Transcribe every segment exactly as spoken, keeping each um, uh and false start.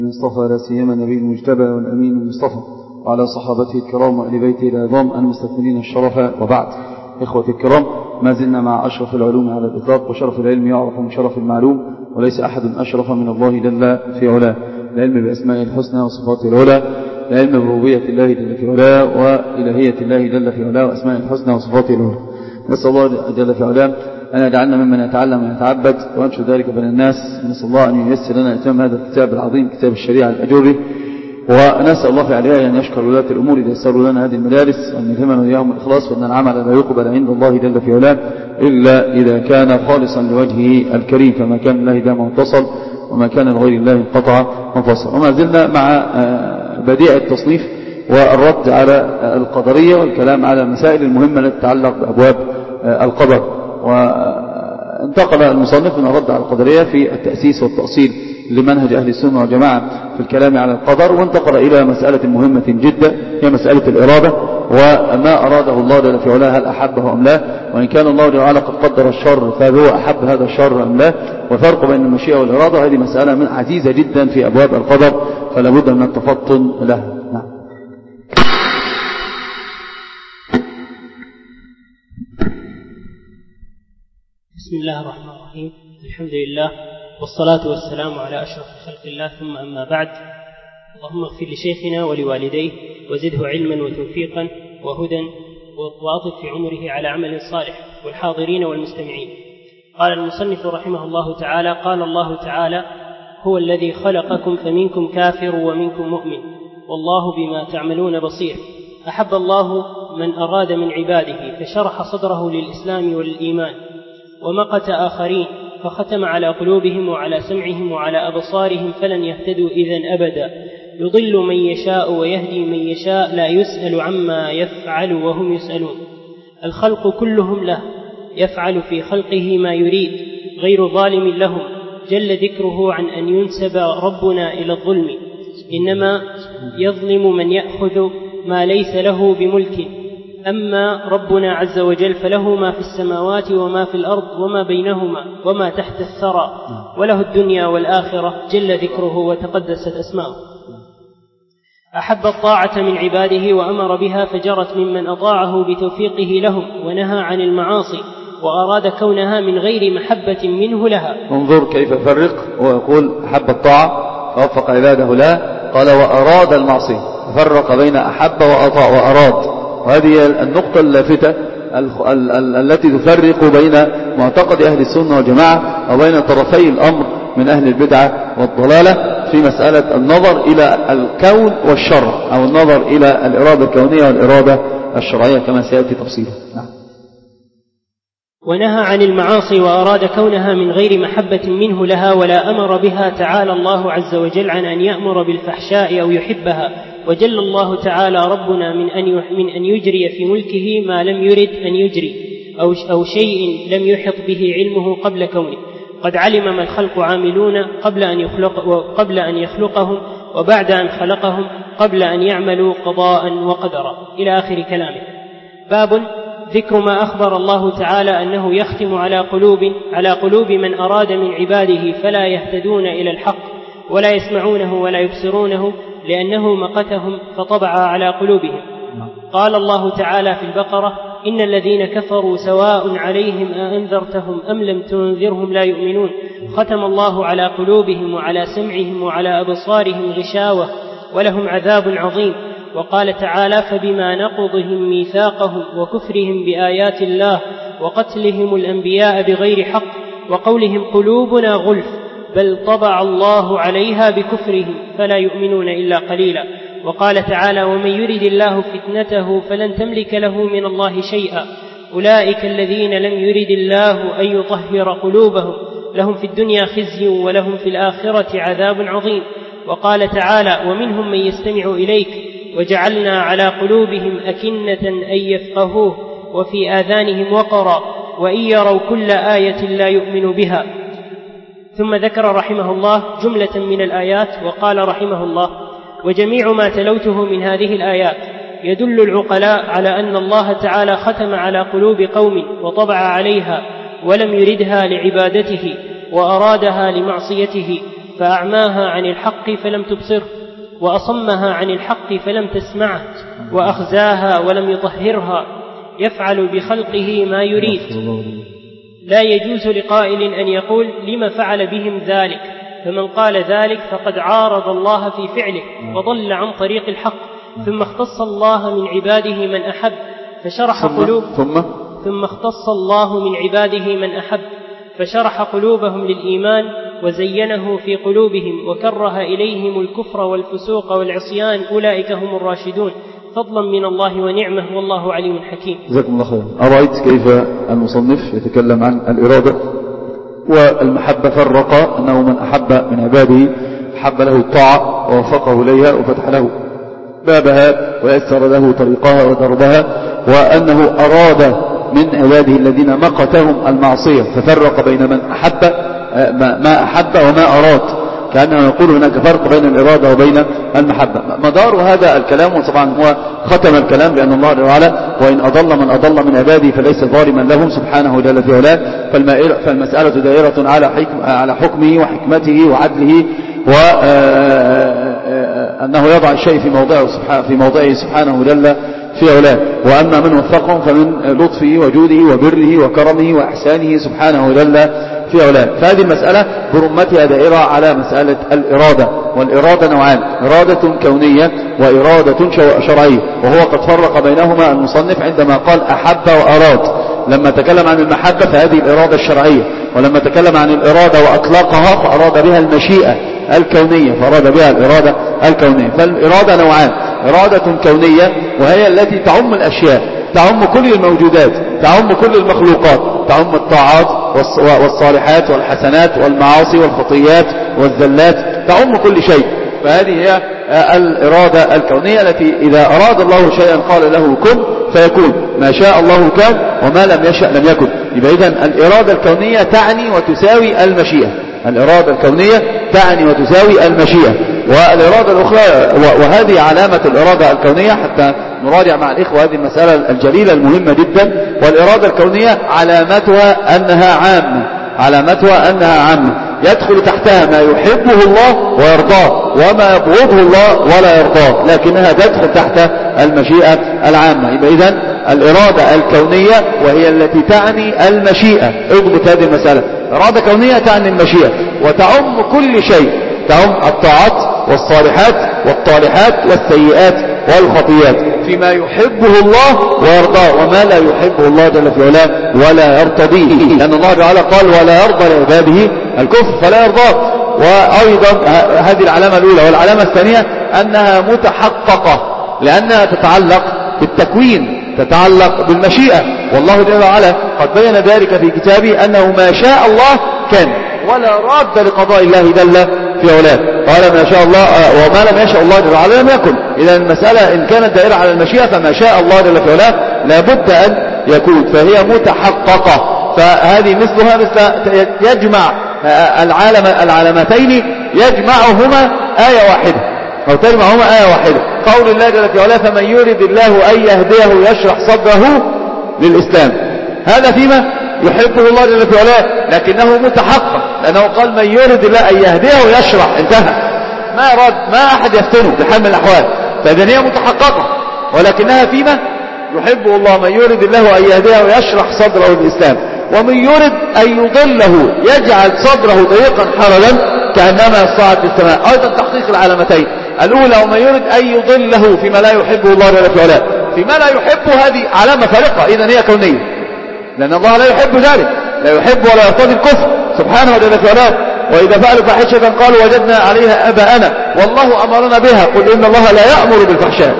المصطفى لا سيما النبي المجتبى والأمين المصطفى وعلى صحابته الكرام وآل بيته العظام المستكملين الشرف. وبعد، إخوة الكرام، ما زلنا مع أشرف العلوم على الإطلاق، وشرف العلم يعرف من شرف المعلوم، وليس أحد أشرف من الله جل في علاه. العلم بأسمائه الحسنى وصفاته العلى، العلم بربوبية الله جل في علاه وإلهية الله جل في علاه وأسمائه الحسنى وصفاته العلى. نسأل الله جل في علاه أن يجعلنا ممن يتعلم ويتعبد وينشر ذلك بين الناس. نسأل الله أن ييسر لنا إتمام هذا الكتاب العظيم، كتاب الشريعة الأجوري، ونسأل الله في عليها أن يشكر ولاة الأمور إذا يسروا لنا هذه المدارس، وأن يلهمنا وإياهم الإخلاص، وأن العمل لا يقبل عند الله جل في علاه إلا إذا كان خالصا لوجهه الكريم، فما كان الله دام واتصل، وما كان لغير الله انقطع وانفصل. وما زلنا مع بديع التصنيف والرد على القدرية والكلام على المسائل المهمة التي تتعلق بأبواب القدر. وانتقل المصنف من الرد على القدرية في التأسيس والتأصيل لمنهج أهل السنة والجماعة في الكلام على القدر، وانتقل إلى مسألة مهمة جدا هي مسألة الإرادة، وما أراده الله جل في علاه هل أحبه أم لا، وإن كان الله جل وعلا قد قدر الشر فهل هو أحب هذا الشر أم لا، وفرق بين المشيئة والإرادة. هذه مسألة من عزيزة جدا في أبواب القدر، فلا بد من التفطن لها. نعم. بسم الله الرحمن الرحيم. الحمد لله والصلاة والسلام على أشرف خلق الله، ثم أما بعد. اللهم اغفر لشيخنا ولوالديه وزده علما وتوفيقا وهدى، وأطف في عمره على عمل صالح، والحاضرين والمستمعين. قال المصنف رحمه الله تعالى: قال الله تعالى: هو الذي خلقكم فمنكم كافر ومنكم مؤمن والله بما تعملون بصير. أحب الله من أراد من عباده فشرح صدره للإسلام والإيمان، ومقت آخرين فختم على قلوبهم وعلى سمعهم وعلى أبصارهم فلن يهتدوا إذن أبدا. يضل من يشاء ويهدي من يشاء، لا يسأل عما يفعل وهم يسألون. الخلق كلهم له، يفعل في خلقه ما يريد، غير ظالم لهم، جل ذكره عن أن ينسب ربنا إلى الظلم، إنما يظلم من يأخذ ما ليس له بملك. أما ربنا عز وجل فله ما في السماوات وما في الأرض وما بينهما وما تحت الثرى، وله الدنيا والآخرة، جل ذكره وتقدست أسماؤه. أحب الطاعة من عباده وأمر بها فجرت ممن أطاعه بتوفيقه لهم، ونهى عن المعاصي وأراد كونها من غير محبة منه لها. انظر كيف فرق، ويقول أحب الطاعة فوفق عباده لا، قال وأراد المعصية، فرق بين أحب وأطاع وأراد. وهذه النقطة اللافتة التي تفرق بين معتقد أهل السنة والجماعة وبين طرفي الأمر من أهل البدعة والضلالة في مسألة النظر إلى الكون والشرع، أو النظر إلى الإرادة الكونية والإرادة الشرعية كما سيأتي تفصيله. نعم. ونهى عن المعاصي وأراد كونها من غير محبة منه لها، ولا أمر بها تعالى الله عز وجل عن أن يأمر بالفحشاء أو يحبها. وجل الله تعالى ربنا من أن من أن يجري في ملكه ما لم يرد أن يجري، أو أو شيء لم يحط به علمه قبل كونه. قد علم ما الخلق عاملون قبل أن يخلق قبل أن يخلقهم، وبعد أن خلقهم، قبل أن يعملوا قضاء وقدرا، إلى آخر كلامه. باب ذكر ما أخبر الله تعالى أنه يختم على قلوب على قلوب من أراد من عباده فلا يهتدون إلى الحق ولا يسمعونه ولا يبصرونه، لأنه مقتهم فطبع على قلوبهم. قال الله تعالى في البقرة: إن الذين كفروا سواء عليهم أأنذرتهم أم لم تنذرهم لا يؤمنون. ختم الله على قلوبهم وعلى سمعهم وعلى أبصارهم غشاوة ولهم عذاب عظيم. وقال تعالى: فبما نقضهم ميثاقهم وكفرهم بآيات الله وقتلهم الأنبياء بغير حق وقولهم قلوبنا غلف بل طبع الله عليها بكفرهم فلا يؤمنون إلا قليلا. وقال تعالى: ومن يرد الله فتنته فلن تملك له من الله شيئا. أولئك الذين لم يرد الله أن يطهر قلوبهم، لهم في الدنيا خزي ولهم في الآخرة عذاب عظيم. وقال تعالى: ومنهم من يستمع إليك وجعلنا على قلوبهم أكنة أن يفقهوه وفي آذانهم وقرا وإن يروا كل آية لا يؤمنوا بها. ثم ذكر رحمه الله جملة من الآيات، وقال رحمه الله: وجميع ما تلوته من هذه الآيات يدل العقلاء على أن الله تعالى ختم على قلوب قوم وطبع عليها ولم يردها لعبادته وأرادها لمعصيته، فأعماها عن الحق فلم تبصره، وأصمها عن الحق فلم تسمعه، وأخزاها ولم يطهرها، يفعل بخلقه ما يريد. لا يجوز لقائل أن يقول لما فعل بهم ذلك، فمن قال ذلك فقد عارض الله في فعله وضل عن طريق الحق. ثم اختص الله من عباده من أحب فشرح قلوب ثم ثم اختص الله من عباده من أحب فشرح قلوبهم للإيمان وزينه في قلوبهم وكره إليهم الكفر والفسوق والعصيان، أولئك هم الراشدون، فضلا من الله ونعمه، والله عليم حكيم. جزاكم الله خيرا. أرأيت كيف المصنف يتكلم عن الإرادة والمحبة، فرق أنه من أحب من عباده حب له الطاعة ووفقه إليها وفتح له بابها ويسر له طريقها ودربها، وأنه أراد من عباده الذين مقتهم المعصية، ففرق بين من أحب ما أحب وما أراد، كأنه يقول هناك فرق بين الإرادة وبين المحبة. مدار هذا الكلام، وطبعا هو ختم الكلام بأن الله تعالى وإن أضل من أضل من عباده فليس ظالما لهم سبحانه جل في علاه، فالمسألة دائرة على حكم على حكمه وحكمته وعدله، وأنه يضع الشيء في موضعه في موضعه سبحانه جل في علاه. وأما من وفقهم فمن لطفه وجوده وبره وكرمه وإحسانه سبحانه جل في علاه. فهذه المسألة برمتها دائرة على مسألة الإرادة، والإرادة نوعان: إرادة كونية وإرادة شرعية، وهو قد فرق بينهما المصنف عندما قال أحب وأراد. لما تكلم عن المحبة فهذه الإرادة الشرعية، ولما تكلم عن الإرادة وأطلقها فأراد بها المشيئة الكونية، فأراد بها الإرادة الكونية. فالإرادة نوعان: إرادة كونية وهي التي تعم الأشياء، تعم كل الموجودات، تعم كل المخلوقات، تعم الطاعات والصالحات والحسنات والمعاصي والخطيات والزلات، تعم كل شيء. فهذه هي الإرادة الكونية التي إذا أراد الله شيئا قال له كن فيكون، ما شاء الله كان وما لم يشأ لم يكن. يبقى إذن الإرادة الكونية تعني وتساوي المشيئة، الإرادة الكونية تعني وتساوي المشيئة. والإرادة الأخرى، وهذه علامة الإرادة الكونية حتى نراجع مع الإخوة هذه المسألة الجليلة المهمة جدا. والإرادة الكونية علامتها أنها عامة، علامتها أنها عامة يدخل تحتها ما يحبه الله ويرضاه وما يبغضه الله ولا يرضاه، لكنها تدخل تحت المشيئة العامة. يبقى إذن الإرادة الكونية وهي التي تعني المشيئة. اضبط هذه المسألة: إرادة كونية تعني المشيئة وتعم كل شيء، تعم الطاعات والصالحات والطالحات والسيئات والخطيات فيما يحبه الله ويرضاه وما لا يحبه الله جل في علاه ولا يرتضيه، لأن الله تعالى قال ولا يرضى لعباده الكفر فلا يرضاه. وأيضا هذه العلامة الأولى. والعلامة الثانية أنها متحققة لأنها تتعلق بالتكوين، تتعلق بالمشيئة، والله جل وعلا قد بين ذلك في كتابه أنه ما شاء الله كان ولا راد لقضاء الله جل في علاه. قال ما شاء الله وما لم يشاء الله جل وعلا لم يكن. إذا المسألة إن كانت دائرة على المشيئة فما شاء الله جل في علاه لابد أن يكون، فهي متحققة. فهذه مثلها مثل يجمع العالم العالمتين يجمعهما آية واحدة أو تجمعهما آية واحدة. قول الله جل في علاه فمن يرد الله أن يهديه يشرح صدره للإسلام، هذا فيما يحبه الله جل في علاه، لكنه متحقق لأنه قال من يرد الله أن يهديه يشرح، انتهى، ما أراد ما أحد يفتنه بحال من الأحوال. فإذن هي متحققة ولكنها فيما يحبه الله، من يرد الله أن يهديه يشرح صدره للإسلام، ومن يرد أن يضله يجعل صدره ضيقا حرجا كأنما يصعد في السماء. أيضا تحقيق العلامتين الأولى ومن يرد أن يضله فيما لا يحبه الله جل في علاه، فيما لا يحبه هذه علامة فارقة، إذن هي كونية، لأن الله لا يحب ذلك، لا يحب ولا يرتضي الكفر سبحانه جل في علاه. وإذا فعلوا فاحشة قالوا وجدنا عليها آباءنا والله أمرنا بها، قل إن الله لا يأمر بالفحشاء،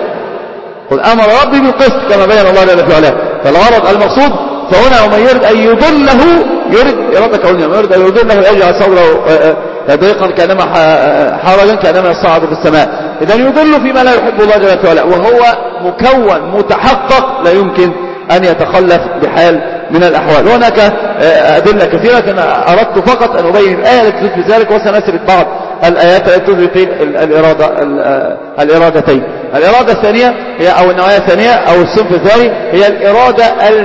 قل أمر ربي بالقسط كما بين الله جل في علاه. فالغرض المقصود فهنا ومن يرد أن يضله، يرد إرادة كونية، ومن يرد أن يضله يجعل صدره ضيقا كأنما حرجا كأنما يصعد في السماء. إذن يضل فيما لا يحب الله جل وعلا، وهو مكون متحقق لا يمكن أن يتخلف بحال من الأحوال. وهناك أدلة كثيرة، أنا أردت فقط أن أبين الآية التي تثبت ذلك، وسنسرد بعض الآيات التي تثبت الإرادة الإرادتين. الإرادة الثانية هي أو النوعية الثانية أو الصنف الثاني هي الإرادة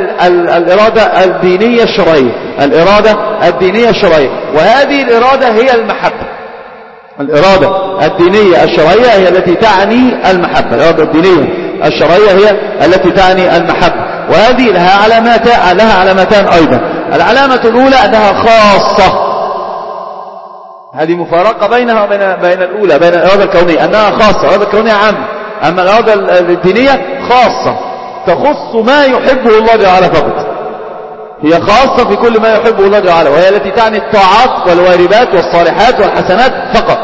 الإرادة الدينية الشرعية، الإرادة الدينية الشرعية، وهذه الإرادة هي المحبة، الإرادة الدينية الشرعية هي التي تعني المحبة. الإرادة الدينية الشرعية هي التي تعني المحبة، وهذه لها علامات لها علامتان أيضا. العلامة الأولى أنها خاصة، هذه مفارقة بينها وبين بين الأولى، بين الإرادة الكونية أنها خاصة، الإرادة الكونية عامة، أما الإرادة الدينية خاصة تخص ما يحبه الله تعالى فقط، هي خاصة في كل ما يحبه الله تعالى، وهي التي تعني الطاعات والواجبات والصالحات والحسنات فقط.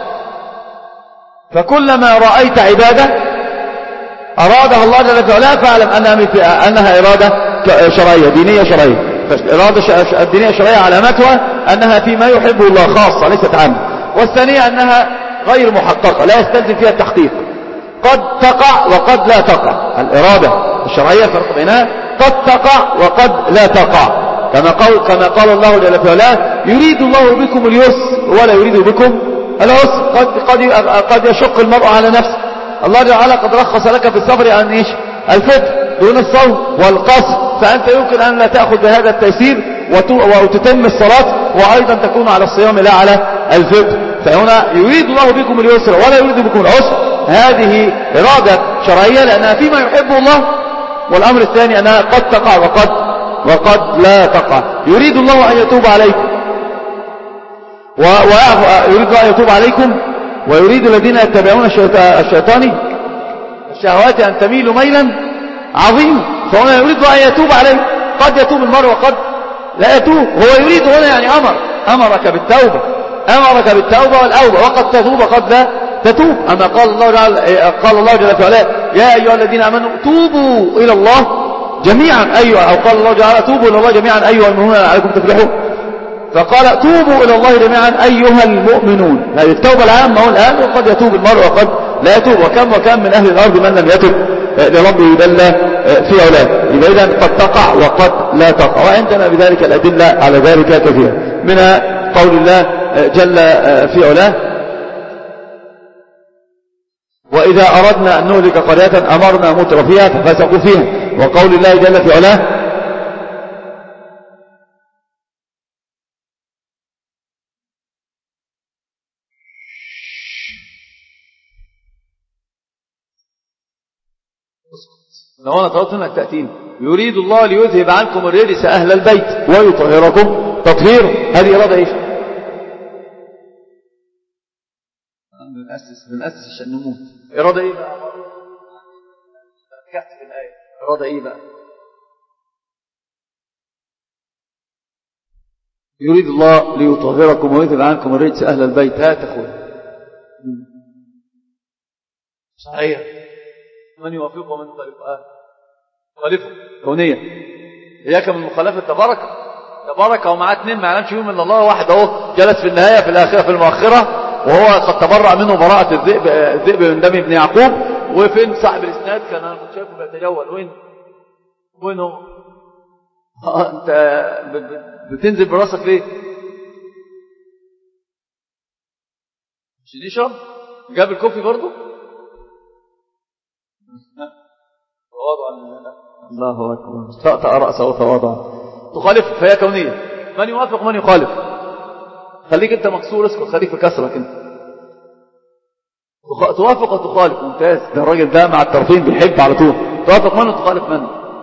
فكلما رأيت عبادة أرادها الله جل وعلا فاعلم أنها, أنها إرادة شرعية دينية شرعية. فالإرادة الدينية الشرعية علامتها أنها فيما يحبه الله خاصة ليست عامة. والثانية أنها غير محققة لا يستلزم فيها التحقيق، قد تقع وقد لا تقع. الإرادة الشرعية فرق بينها قد تقع وقد لا تقع، كما قال, كما قال الله جل وعلا يريد الله بكم اليسر ولا يريد بكم العسر. قد, قد, قد يشق المرء على نفسه، الله جل وعلا قد رخص لك في السفر عن إيش الفطر دون الصوم والقصر، فأنت يمكن أن لا تأخذ بهذا التيسير وتتم الصلاة وأيضا تكون على الصيام لا على الفطر. فهنا يريد الله بكم اليسر ولا يريد بكم العسر، هذه إرادة شرعية لأنها فيما يحبه الله. والأمر الثاني أنها قد تقع وقد, وقد لا تقع. يريد الله أن يتوب عليكم ويريد الله أن يتوب عليكم ويريد الذين يتبعون الشيطان الشهوات أن تميلوا ميلا عظيما. فهنا يريد الله أن يتوب عليه، قد يتوب المرء وقد لا يتوب. هو يريد هنا يعني أمر أمرك بالتوبة، أمرك بالتوبة والأوبة، وقد تتوب وقد لا تتوب. أما قال الله جل قال الله جل وعلا يا أيها الذين آمنوا توبوا إلى الله جميعا أيها، أو قال الله تعالى توبوا إلى الله جميعا أيها المؤمنون لعلكم تفلحون. فقال توبوا إلى الله جميعا أيها المؤمنون، هذه التوبة العامة هو الآن، وقد يتوب المرء وقد لا يتوب. وكم وكم من أهل الأرض من لم يتوب لربه بل في أولاد. يبقى إذن قد تقع وقد لا تقع، وعندنا بذلك الأدلة على ذلك كثيرا، منها قول الله جل في علاه وإذا أردنا أن نهلك قرية أمرنا متر فيها ففسقوا فيها. وقول الله جل في علاه لو أنا طلبت منك تأتين يريد الله ليذهب عنكم الرجس أهل البيت ويطهركم تطهيرا. هذه إرادة إيش؟ بنأسس بنأسس عشان نموت. إرادة إيه بقى؟ ركعت في الآية. إرادة إيه بقى؟ يريد الله ليطهركم ويذهب عنكم الرجس أهل البيت. هات أخوي صحيح. من يوافق ومن يخالف؟ خالفه كونية. إياك من مخالفة تبارك تبارك ومعاه اثنين ما يعلمش يوم إلا الله، واحد أهو جلس في النهاية في الآخرة في المؤخرة وهو قد تبرأ منه براءة الذئب الذئب من دم ابن يعقوب. وفين صاحب الإسناد؟ كان أنا كنت شايفه بيتجول. وين وين هو؟ آه أنت بتنزل براسك ليه؟ مش يشرب؟ جاب الكوفي برضه؟ تواضعا الله أكبر. استأطأ رأسه وتواضع. تخالف فهي كونية. من يوافق من يخالف؟ خليك انت مكسور اسكت، خليك في كسرك انت. توافق وتخالف ممتاز. ده الراجل ده مع الطرفين بيحب على طول. توافق من وتخالف من؟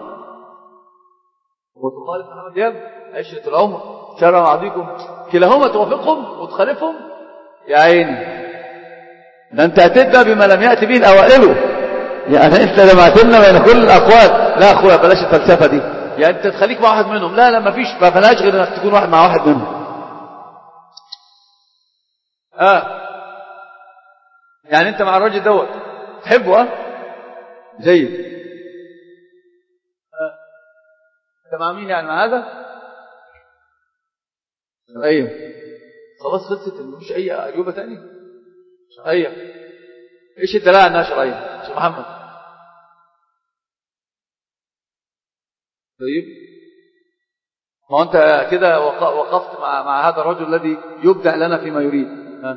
وتخالف محمد دياب عشرة العمر شرع معديكم كلاهما توافقهم وتخالفهم. يا عيني ده انت هتبدأ بما لم يأتي به الأوائل. يعني انت لما هتمنى بين كل الأقوال. لا أخويا بلاش الفلسفة دي. يعني انت تخليك مع واحد منهم. لا لا مفيش ما فلاش غير انك تكون واحد مع واحد منهم. اه يعني انت مع الراجل دوت تحبه. اه جيد. اه انت مع مين يعني؟ مع هذا ايوه خلاص خلصت. مفيش اي اجوبه ثانيه. ايوه ايش الدلاله انها شرعيه شيخ محمد؟ طيب ما انت كده وقفت مع مع هذا الرجل الذي يبدع لنا فيما يريد. ها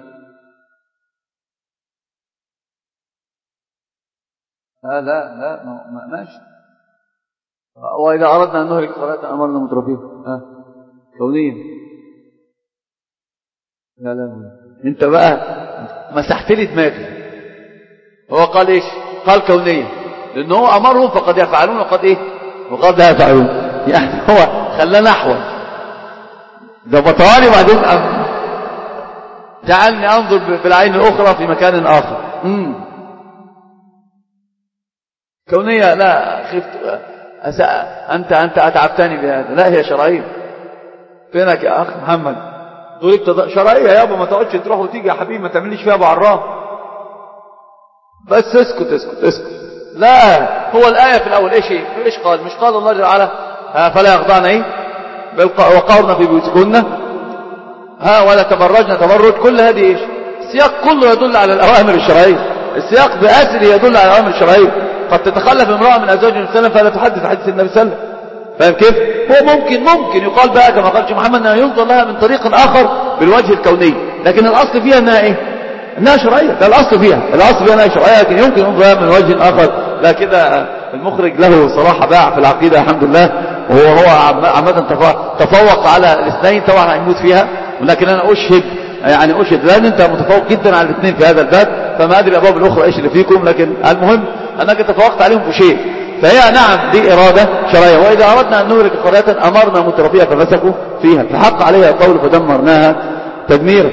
لا لا لا ما ماشي. وإذا أردنا أن نهلك قرية أمرنا مترفيها. ها كونيا. لا لا انت بقى مسحت لي دماغي. هو قال ايش؟ قال كونية، لأنه هو أمرهم فقد يفعلون وقد ايه وقد لا يفعلون. يعني هو خلانا أحول ده بطوالي وبعدين أم... جعلني أنظر بالعين الأخرى في مكان آخر. مم. كونية لا خفت أسأ... أنت أنت أتعبتني بهذا. لا هي شرعية. فينك يا أخ محمد؟ ضربت شرعية يابا، ما تقعدش تروح وتيجي يا حبيبي، ما تعمليش فيها ابو عراف، بس اسكت اسكت اسكت. لا هو الآية في الأول ايش ايش قال؟ مش قال الله جل وعلا فلا يخضعن ايه وقرن في بيوتكن ها ولا تبرجن تبرج. كل هذه ايش؟ السياق كله يدل على الأوامر الشرعية. السياق بأسره يدل على الأوامر الشرعية. قد تتخلف امرأة من أزواج النبي صلى الله عليه وسلم فلا تحدث حديث النبي صلى الله عليه وسلم. فاهم كيف؟ هو ممكن ممكن يقال بقى كما قال محمد أنها ينظر لها من طريق آخر بالوجه الكوني، لكن الأصل فيها أنها إيه؟ أنها شرعية. ده الأصل فيها الأصل فيها أنها شرعية، لكن يمكن ينظر لها من وجه آخر. لا كده المخرج له صراحة باع في العقيدة الحمد لله، وهو هو عامة تفوق على الاثنين. طبعا هيموت فيها، ولكن أنا أشهد يعني أشهد لأن أنت متفوق جدا على الاثنين في هذا الباب، فما أدري الأبواب الأخرى إيش اللي فيكم، لكن المهم أنك تفوقت عليهم في شيء. فهي نعم دي إرادة شرعية. وإذا أردنا أن نهلك قرية أمرنا مترفيها ففسقوا فيها فحق عليها القول فدمرناها تدميرا.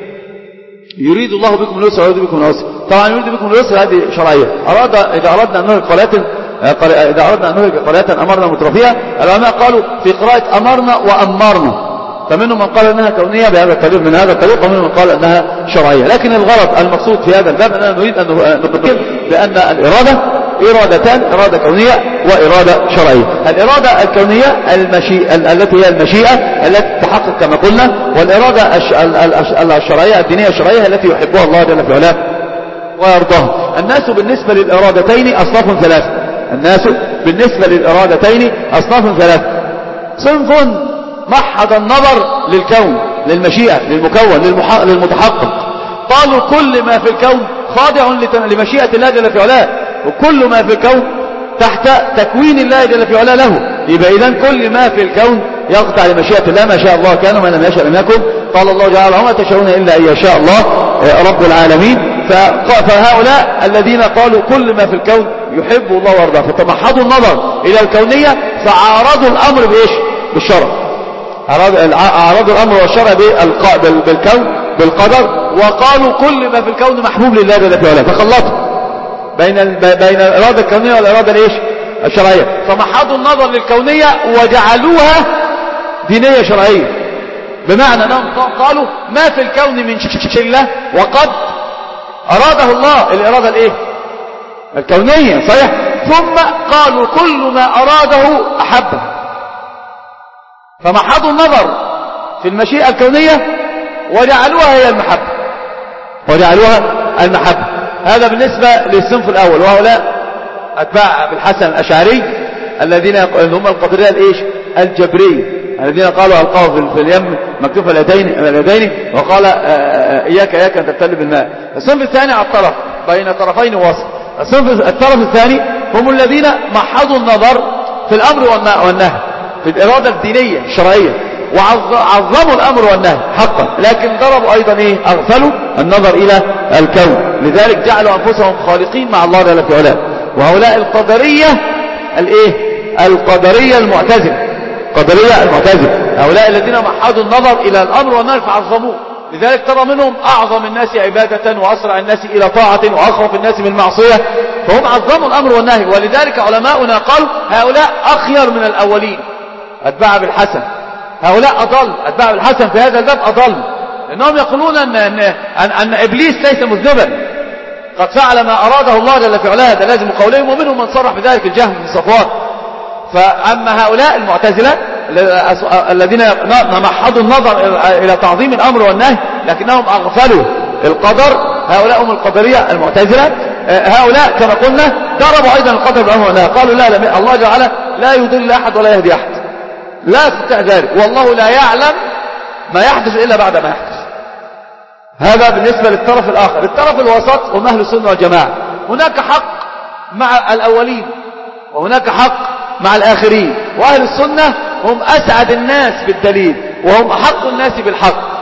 يريد الله بكم اليسر ويريد بكم العسر. طبعا يريد بكم اليسر هذه شرعية. أراد إذا أردنا أن نهلك قرية إذا أردنا أن نهلك قرية أمرنا مترفيها. العلماء قالوا في قراءة أمرنا وأمرنا، فمنهم من قال أنها كونية بهذا الطريق من هذا الطريق، ومنهم من قال أنها شرعية. لكن الغرض المقصود في هذا الباب أننا نريد أن نبين بأن الإرادة إرادتان، إرادة كونية وإرادة شرعية. الإرادة الكونية المشيئة التي هي المشيئة التي تحقق كما قلنا، والإرادة الشرعية الدينية الشرعية التي يحبها الله جل في علاه ويرضاها. الناس بالنسبة للإرادتين أصناف ثلاثة. الناس بالنسبة للإرادتين أصناف ثلاثة. صنف محض النظر للكون للمشيئة للمكون للمتحقق، قالوا كل ما في الكون خاضع لمشيئة الله جل في علاه، وكل ما في الكون تحت تكوين الله جل في علاه له. يبقى إذن كل ما في الكون يخضع لمشيئة الله، ما شاء الله كان وما لم يشاء لم يكن. قال الله تعالى وما تشاءون إلا أن يشاء الله رب العالمين. فهؤلاء الذين قالوا كل ما في الكون يحب الله ويرضاه فتمحضوا النظر إلى الكونية، فعارضوا الأمر بإيش؟ بالشرع. أعرضوا الأمر والشرع بالكون بالقدر، وقالوا كل ما في الكون محبوب لله جل في علاه، فخلطوا بين بين الإرادة الكونية والإرادة الإيش؟ الشرعية. فمحضوا النظر للكونية وجعلوها دينية شرعية، بمعنى أنهم قالوا ما في الكون من شلة وقد أراده الله الإرادة الإيه؟ الكونية صحيح. ثم قالوا كل ما أراده أحبه، فمحضوا النظر في المشيئة الكونية وجعلوها هي المحبة وجعلوها المحبة. هذا بالنسبة للصنف الأول، وهؤلاء أتباع أبي الحسن الأشعري الذين هم القدرية الإيش؟ الجبرية، الذين قالوا ألقاه في اليم مكتوف اليدين وقال إياك إياك أن تبتل بالماء. الصنف الثاني على الطرف بين طرفين وسط. الصنف الطرف الثاني هم الذين محضوا النظر في الأمر والنهي في الإرادة الدينية الشرعية، وعظموا الأمر والنهي حقا، لكن ضربوا أيضا إيه؟ أغفلوا النظر إلى الكون، لذلك جعلوا أنفسهم خالقين مع الله جل في علاه. وهؤلاء القدرية الإيه؟ القدرية المعتزلة قدرية المعتزلة هؤلاء الذين محضوا النظر إلى الأمر والنهي فعظموه. لذلك ترى منهم أعظم الناس عبادة وأسرع الناس إلى طاعة وأخرف الناس من معصية، فهم عظموا الأمر والنهي. ولذلك علماؤنا قالوا هؤلاء أخير من الأولين أتباع بالحسن. هؤلاء أضل أتباع بالحسن في هذا الباب أضل، لأنهم يقولون أن, أن, أن, أن إبليس ليس مذنبا، قد فعل ما أراده الله جل في علاه، هذا لازم قولهم، ومنهم من صرح بذلك الجهم بن صفوان. فأما هؤلاء المعتزلة الذين محضوا النظر إلى تعظيم الأمر والنهي لكنهم أغفلوا القدر، هؤلاء هم القدرية المعتزلة. هؤلاء كما قلنا ضربوا أيضا القدر بالأمر والنهي، قالوا لا لا الله جل لا يضل أحد ولا يهدي أحد، لا تستطيع ذلك، والله لا يعلم ما يحدث إلا بعد ما يحدث. هذا بالنسبة للطرف الآخر. الطرف الوسط هم أهل السنة والجماعة، هناك حق مع الأولين وهناك حق مع الآخرين، وأهل السنة هم أسعد الناس بالدليل وهم أحق الناس بالحق،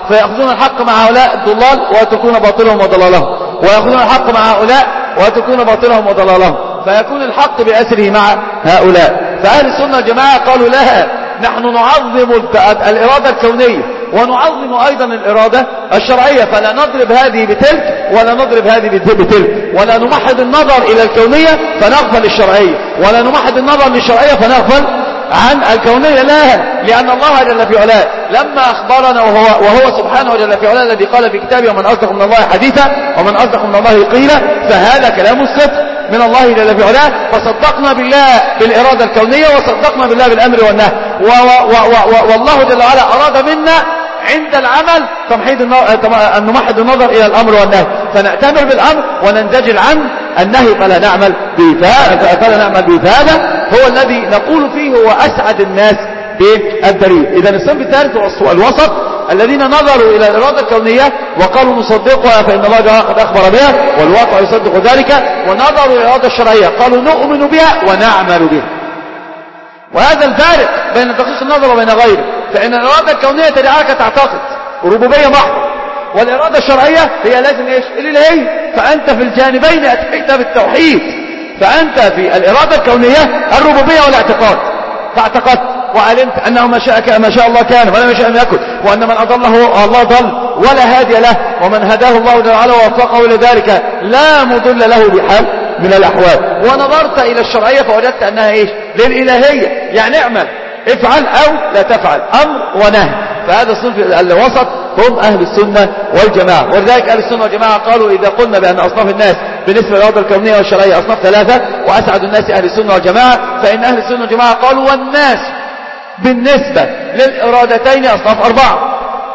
فيأخذون الحق مع هؤلاء الضلال ويتركون باطلهم وضلالهم، ويأخذون الحق مع هؤلاء ويتركون باطلهم وضلالهم، فيكون الحق بأسره مع هؤلاء. فأهل السنة والجماعة قالوا لها نحن نعظم الإرادة الكونية ونعظم أيضا الإرادة الشرعية، فلا نضرب هذه بتلك ولا نضرب هذه بتلك، ولا نمحض النظر إلى الكونية فنغفل الشرعية، ولا نمحض النظر للشرعية فنغفل عن الكونية. لا، لأن الله جل في علاه لما أخبرنا وهو, وهو سبحانه جل في علاه الذي قال في كتابه ومن أصدق من الله حديثا ومن أصدق من الله قيلا، فهذا كلام الصدق من الله جل في علاه، فصدقنا بالله بالإرادة الكونية وصدقنا بالله بالأمر والنهي، والله جل وعلا أراد منا عند العمل تمحيد أن نمحض النظر إلى الأمر والنهي، فنأتمر بالأمر وننزجل عن النهي فلا نعمل به، فلا نعمل به. فهذا هو الذي نقول فيه هو أسعد الناس بالدليل. إذا الصنف الثالث هو الوسط الذين نظروا إلى الإرادة الكونية وقالوا نصدقها فإن الله جل قد أخبر بها والواقع يصدق ذلك، ونظروا إلى الإرادة الشرعية قالوا نؤمن بها ونعمل بها. وهذا الفارق بين دقيق النظر وبين غيره، فإن الإرادة الكونية تدعاك تعتقد ربوبية محضة، والإرادة الشرعية هي لازم إيش؟ الإلهية، فأنت في الجانبين أتيت بالتوحيد، فأنت في الإرادة الكونية الربوبية والاعتقاد، فاعتقدت وعلمت أنه ما شاء ما شاء الله كان ولا ما شاء لم يكن، وأن من أضله الله ضل ولا هادي له، ومن هداه الله جل وعلا ووفقه لذلك لا مضل له بحال من الأحوال. ونظرت إلى الشرعية فوجدت أنها إيش؟ للإلهية، يعني اعمل افعل أو لا تفعل، أمر ونهي. فهذا الصنف الوسط هم أهل السنة والجماعة. ولذلك أهل السنة والجماعة قالوا إذا قلنا بأن أصناف الناس بالنسبة للإرادة الكونية والشرعية أصناف ثلاثة وأسعد الناس أهل السنة والجماعة، فإن أهل السنة والجماعة قالوا والناس بالنسبة للإرادتين أصناف أربعة.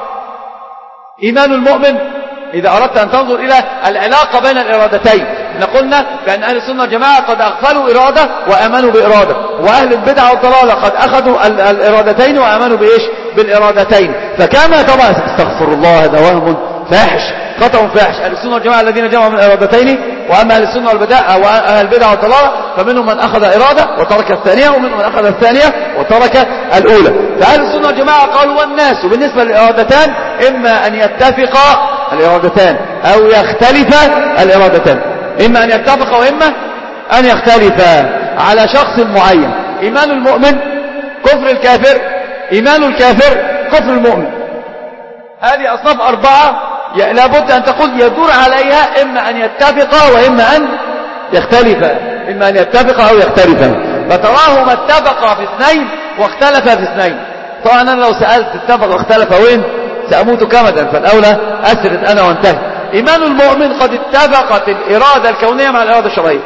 إيمان المؤمن إذا أردت أن تنظر إلى العلاقة بين الإرادتين، قلنا بأن أهل السنة والجماعة قد أغفلوا إرادة وأمنوا بإرادة، وأهل البدع والضلالة قد أخذوا الإرادتين وأمنوا بإيش؟ بالإرادتين. فكما طبعا استغفر الله هذا وهم فاحش خطأ فاحش. أهل السنة والجماعة الذين جمعوا من الإرادتين، وأما أهل السنة والبدع وأهل البدع والضلالة فمنهم من أخذ إرادة وترك الثانية، ومنهم من أخذ الثانية وترك الأولى. فأهل السنة والجماعة قالوا والناس بالنسبة للإرادتان إما أن يتفقا الإرادتان أو يختلفا الإرادتان، إما أن يتفق وإما أن يختلفا على شخص معين. إيمان المؤمن كفر الكافر، إيمان الكافر كفر المؤمن. هذه أصناف أربعة لابد أن تقول يدور عليها إما أن يتفقا وإما أن يختلفا، إما أن يتفقا أو يختلفا. فتراهما اتفقا في اثنين واختلفا في اثنين. طبعا أنا لو سألت اتفق واختلفا وين سأموت كمدا، فالأولى أسرد أنا وانتهي. إيمان المؤمن قد اتفقت الإرادة الكونية مع الإرادة الشرعية.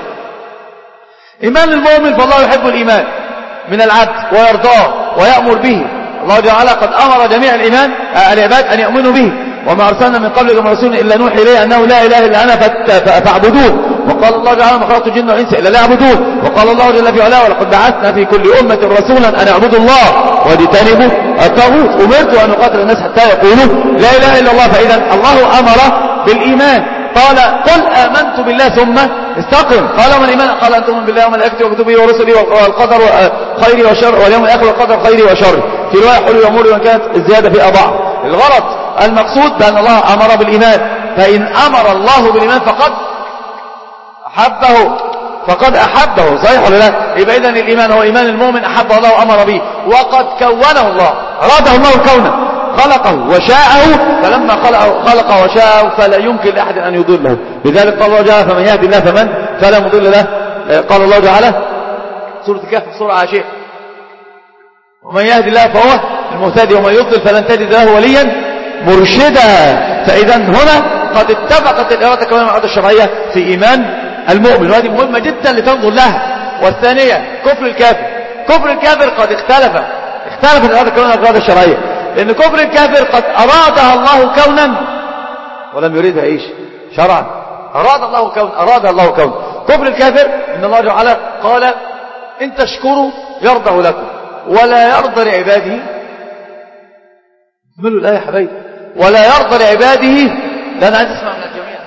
إيمان المؤمن فالله يحب الإيمان من العبد ويرضاه ويأمر به. الله تعالى قد أمر جميع الإيمان العباد أن يؤمنوا به، وما أرسلنا من قبلكم رسول إلا نوحي إليه أنه لا إله إلا أنا فاعبدون. وقال الله تعالى ما خلقت الجن والإنس إلا ليعبدون. وقال الله جل في علاه ولقد بعثنا في كل أمة رسولا أن اعبدوا الله واجتنبوا الطاغوت. أمرت أن أقاتل الناس حتى يقولوا لا إله إلا الله. فإذا الله أمر بالإيمان، قال قل آمنت بالله ثم استقم. قال وما الإيمان؟ قال أن تؤمن بالله وملائكته وكتبه ورسله والقدر خيره وشر واليوم الآخر والقدر خيره وشره. في رواية حلو أمور وإن كانت الزيادة في أضعف. الغرض المقصود بأن الله أمر بالإيمان، فإن أمر الله بالإيمان فقد أحبه فقد أحبه، صحيح ولا لا؟ يبقى إذن الإيمان هو إيمان المؤمن أحبه الله وأمر به، وقد كونه الله، أراده الله كونه، خلقه وشاءه، فلما خلقه, خلقه وشاءه فلا يمكن لأحد أن يضله. لذلك قال الله تعالى فمن يهدي الله فمن فلا مضل له. قال الله تعالى سورة الكهف سورة عاشية ومن يهدي الله فهو المهتدي ومن يضلل فلن تجد له وليا مرشدا. فإذا هنا قد اتفقت الإرادة كمان مع الإرادة الشرعية في إيمان المؤمن، وهذه مهمة جدا لتنظر لها. والثانية كفر الكافر. كفر الكافر قد اختلف اختلفت الإرادة كمان مع الإرادة الشرعية، لأن كفر الكافر قد أرادها الله كونا ولم يريدها إيش؟ شرعا. أراد الله كون أراد الله كون كفر الكافر إن الله تعالى قال إن تشكروا يرضه لكم ولا يرضى لعباده. اكملوا الآية يا حبايبي. ولا يرضى لعباده. لا أنا عايز أسمع من الجميع.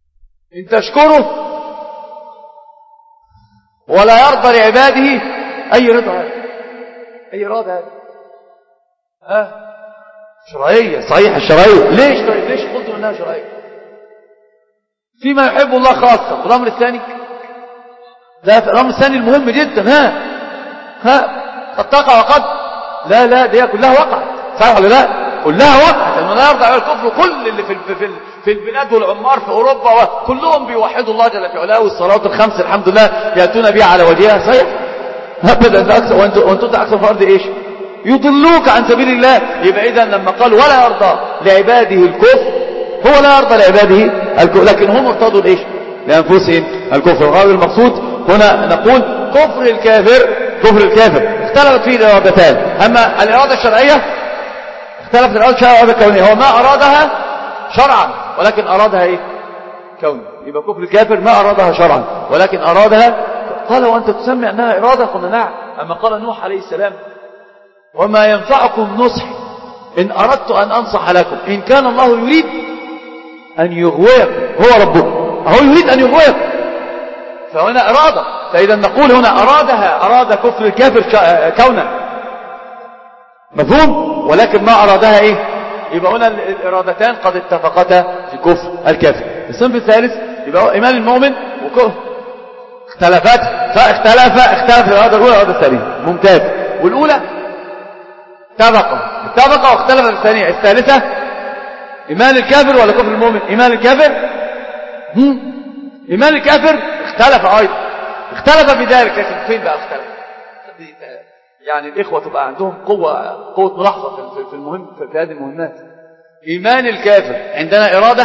إن تشكروا ولا يرضى لعباده أي رضا هذا؟ أي إرادة هذا؟ ها؟ شرعية، صحيح الشرعية. ليش طيب؟ ليش قلت انها شرعية؟ فيما يحب الله خاصة. والأمر الثاني، لا الأمر الثاني المهم جدا، ها ها قد تقع وقد لا لا دي كلها وقعت، صحيح ولا لا؟ كلها وقعت. انه لا يرضى على الكفر. كل اللي في في في البلاد والعمار في اوروبا كلهم بيوحدوا الله جل في علاه، والصلوات الخمس الحمد لله ياتون بها على وجهها، صحيح؟ ابدا. اكثر وانتم وانتم اكثر في الارض ايش؟ يضلوك عن سبيل الله. يبقى اذا لما قال ولا يرضى لعباده الكفر، هو لا يرضى لعباده الكفر، لكن هم ارتضوا الايش؟ لانفسهم الكفر. وهذا المقصود هنا. نقول كفر الكافر، كفر الكافر اختلفت فيه الارادتان. اما الاراده الشرعيه اختلفت الاراده الشرعيه والاراده الكونيه. هو ما ارادها شرعا ولكن ارادها ايه؟ كونيا. يبقى كفر الكافر ما ارادها شرعا ولكن ارادها. قال وانت تسمي انها اراده؟ قلنا نعم. اما قال نوح عليه السلام وما ينفعكم نصح إن أردت أن أنصح لكم إن كان الله يريد أن يغويكم هو ربكم. هو يريد أن يغويكم، فهنا إرادة. فإذا نقول هنا أرادها، أراد كفر الكافر كونا، مفهوم؟ ولكن ما أرادها إيه؟ يبقى هنا الإرادتان قد اتفقتا في كفر الكافر. الصنف الثالث يبقى إيمان المؤمن وكفر اختلفت، فاختلف اختلف الإرادة الأولى والإرادة الثانية. ممتاز. والأولى اتفقوا اتفقوا واختلف الثانية. الثالثة إيمان الكافر ولا كفر المؤمن؟ إيمان الكافر. هم. إيمان الكافر اختلف أيضا، اختلف بذلك. لكن فين بقى اختلف؟ يعني الإخوة تبقى عندهم قوة قوة ملاحظة في المهم في هذه المهمات. إيمان الكافر عندنا إرادة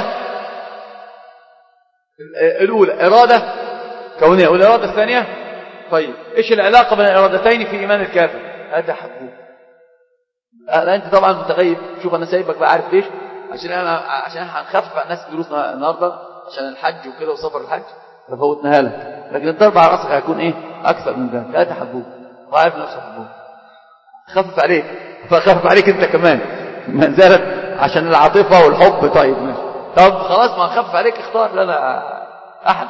الأولى إرادة كونية، والإرادة الثانية طيب إيش العلاقة بين الإرادتين في إيمان الكافر؟ هذا حبوب. لا أنت طبعا متغيب. شوف أنا سايبك بقى، عارف ليش؟ عشان أنا عشان هنخفف على الناس دروسنا النهارده عشان الحج وكده وسفر الحج ففوتناها لك. لكن الضرب على راسك هيكون ايه؟ اكثر من ذلك. لا تحبوه وعارف نفسك حبوه. خفف عليك فخفف عليك انت كمان ما زالت عشان العاطفه والحب. طيب ماشي. طب خلاص ما نخفف عليك، اختار لنا احد.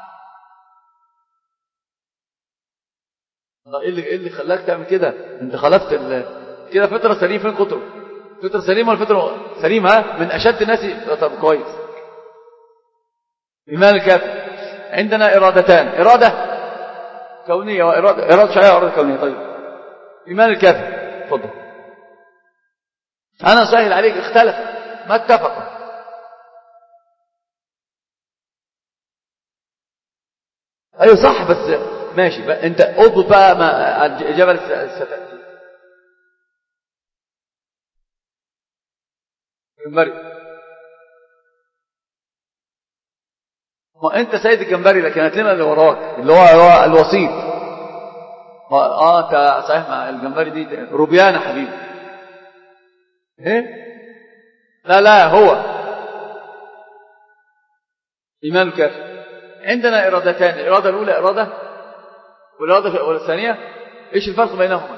ايه اللي ايه اللي خلاك تعمل كده؟ انت خالفت كده فطره سليمه. فين القطر؟ فطره سليمه ولا فطره سليمه؟ ها من اشد الناس. طب كويس. إيمان الكافر عندنا إرادتان، إرادة كونية وإرادة إرادة شرعية وإرادة كونية. طيب إيمان الكافر تفضل. أنا سهل عليك، اختلف ما اتفق. أيوة صح بس ماشي بقى. أنت أضبط بقى ما جبل ستأتي المرء. ما انت سيد الجمبري لكن هتلنا اللي وراك اللي هو, هو الوسيط. اه انت صحيح مع الجمبري دي روبيانا حبيبي. ايه لا لا هو ايمان الكافر. عندنا ارادتان، الاراده الاولى اراده والاراده الثانيه. ايش الفرق بينهما؟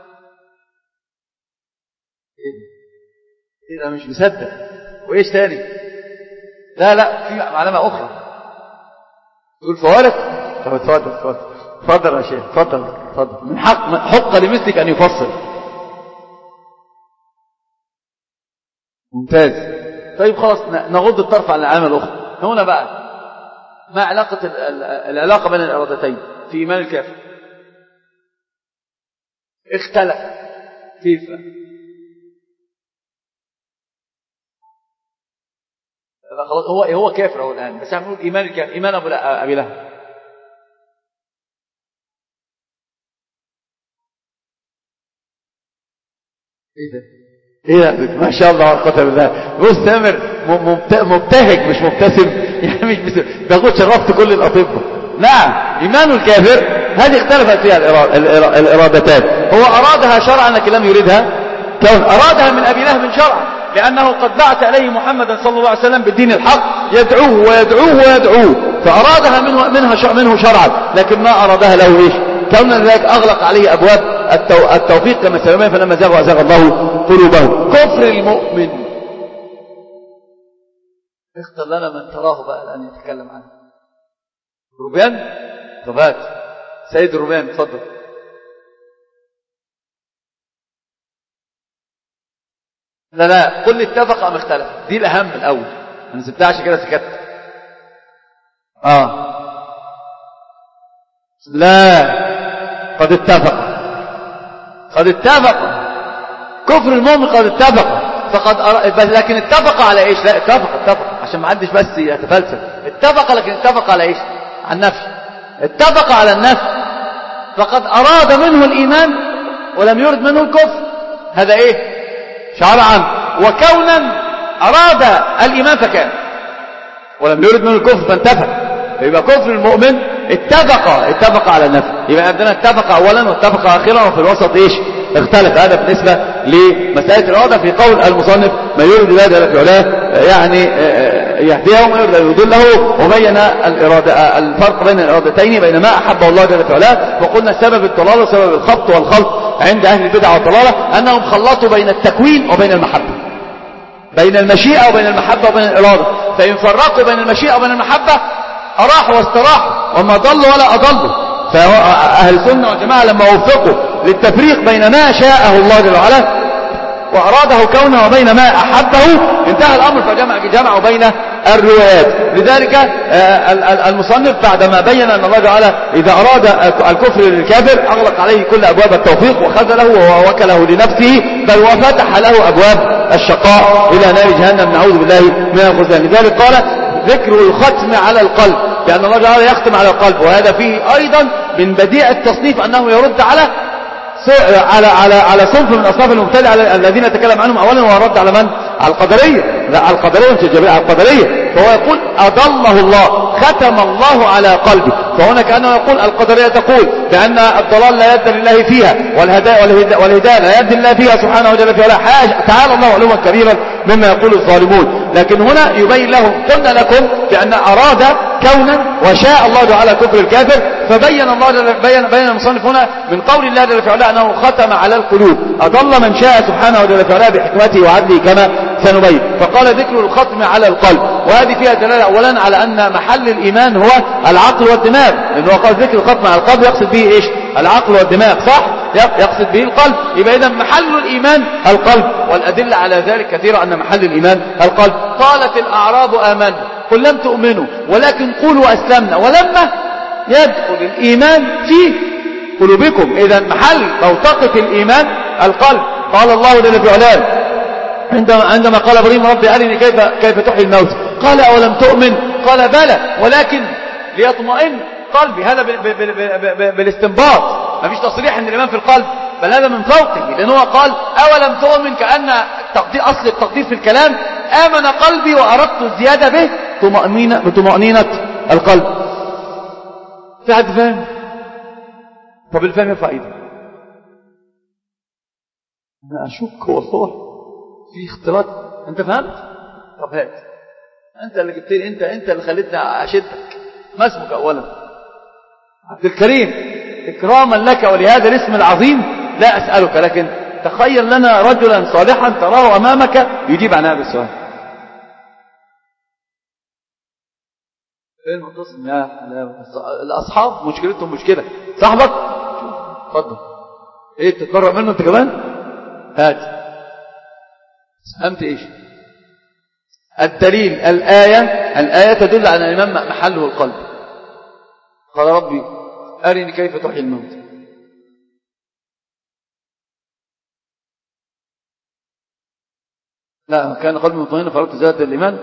ايه ده مش مصدق. وايش ثاني؟ لا لا في معلومه اخرى تقول فوارق. طب اتفضل اتفضل اتفضل يا شيخ اتفضل اتفضل. من حق من حق لمثلك ان يفصل. ممتاز. طيب خلاص نغض الطرف عن العلامه الاخرى. هنا بقى ما علاقه العلاقه بين الارادتين في ايمان الكافر؟ اختلف كيف؟ خلاص هو هو كافر هو الان، بس هنقول ايمان الكافر ايمان ابو ابي لهب. ايه ده؟ ايه ده؟ ما شاء الله ولا قوه الا بالله. بص تامر مبتهج مش مبتسم يعني مش بس باخد شرفت كل الاطباء. نعم ايمان الكافر هذه اختلفت فيها الارادتان. هو ارادها شرعا لكن لم يريدها كون. ارادها من ابي لهب شرعا لأنه قد بعث عليه محمدا صلى الله عليه وسلم بالدين الحق يدعوه ويدعوه ويدعوه، فأرادها منه, منها منه شرعا لكن ما أرادها له إيش؟ كون ذلك أغلق عليه أبواب التوفيق كما سلمان فلما زاغوا أزاغ الله قلوبهم. كفر المؤمن اختر لنا من تراه بقى الآن يتكلم عنه. روبيان طبات سيد روبيان تفضل. لا لا قل اتفق أم اختلف، دي الأهم الأول، أنا سبتها عشان كده سكت. آه لا قد اتفق، قد اتفق كفر المؤمن قد اتفق فقد أر... لكن اتفق على ايش؟ لا اتفق اتفق عشان ما حدش بس يتفلسف، اتفق لكن اتفق على ايش؟ على النفي. اتفق على النفي فقد أراد منه الإيمان ولم يرد منه الكفر، هذا ايه؟ شرعا. وكونا أراد الإيمان فكان ولم يرد منه الكفر فانتفى، فيبقى كفر المؤمن اتفق اتفق على النفي. يبقى عندنا اتفق اولا واتفق اخيرا وفي الوسط ايش؟ اختلف. هذا بالنسبه لمساله الاراده في قول المصنف ما يريد الله جل وعلا يعني يهديه وما يريد ان يضله، وبين الاراده الفرق بين الارادتين بين ما احبه الله جل وعلا. وقلنا سبب الضلال وسبب الخبط والخلط عند اهل البدع والضلاله انهم خلطوا بين التكوين وبين المحبه، بين المشيئه وبين المحبه وبين الاراده. فان فرقوا بين المشيئه وبين المحبه أراحوا واستراحوا وما ضلوا ولا أضلوا. فأهل السنة والجماعة لما وفقوا للتفريق بين ما شاءه الله جل وعلا وأراده كونه وبين ما أحبه انتهى الأمر، فجمع جمعوا بين الروايات. لذلك المصنف بعدما بين أن الله تعالى إذا أراد الكفر للكافر أغلق عليه كل أبواب التوفيق وخذله ووكله لنفسه، بل وفتح له أبواب الشقاء إلى نار جهنم، نعوذ بالله من الخذلان. لذلك قال ذكر الختم على القلب، لأن الله تعالى يختم على القلب، وهذا فيه أيضا من بديع التصنيف أنه يرد على على على على صنف من أصناف المبتدع الذين تكلم عنهم أولا، وهو رد على من؟ على القدرية، لا على القدرية مش الجبرية، على القدرية. فهو يقول أضله الله، ختم الله على قلبه. فهنا كأنه يقول القدرية تقول بأن الضلال لا يد لله فيها والهداية والهداية لا يد لله فيها سبحانه وتعالى ولا حاجة، تعالى الله علوا كبيرا مما يقول الظالمون. لكن هنا يبين لهم قلنا لكم بأن أراد كونا وشاء الله تعالى كفر الكافر، فبين الله بين بين المصنف هنا من قول الله جل وعلا أنه ختم على القلوب، أضل من شاء سبحانه وتعالى بحكمته وعدله كما سنبين. فقال ذكر الختم على القلب، وهذه فيها دلالة أولا على أن محل الإيمان هو العقل والدماغ، لأنه قال ذكر الختم على القلب يقصد به إيش؟ العقل والدماغ، صح؟ يقصد به القلب. يبقى إذا محل الإيمان القلب، والأدلة على ذلك كثيرة أن محل الإيمان القلب. قالت الأعراب آمنا قل لم تؤمنوا ولكن قولوا أسلمنا ولما يدخل الإيمان في قلوبكم. إذا محل موثقة الإيمان القلب. قال الله جل وعلا عندما عندما قال ابراهيم ربي أرني كيف كيف تحيي الموت، قال أولم تؤمن؟ قال بلى ولكن ليطمئن قلبي. هذا بالاستنباط، ما فيش تصريح ان الايمان في القلب، بل هذا من فوقه، لانه قال اولم تؤمن كأن تقدير اصل التقدير في الكلام امن قلبي واردت الزياده به طمأنينة بطمأنينة القلب. في حد فاهم؟ طب الفهم يرفع ايده. انا اشك والله في اختلاط. انت فهمت؟ طب هات، انت اللي جبت لي، انت انت اللي خليتني اشدك. ما اسمك اولا؟ عبد الكريم، إكراما لك ولهذا الاسم العظيم لا أسألك، لكن تخيل لنا رجلا صالحا تراه أمامك يجيب عن هذا السؤال. فين متصل يا الأصحاب مشكلتهم مشكلة صاحبك؟ اتفضل. ايه بتتبرأ منه انت كمان؟ هات. فهمت ايش؟ الدليل الآية الآية تدل على أن الإيمان محله القلب. قال ربي أرني كيف تحيي الموت. لا كان قلبي مطمئنا فأردت زيادة الإيمان.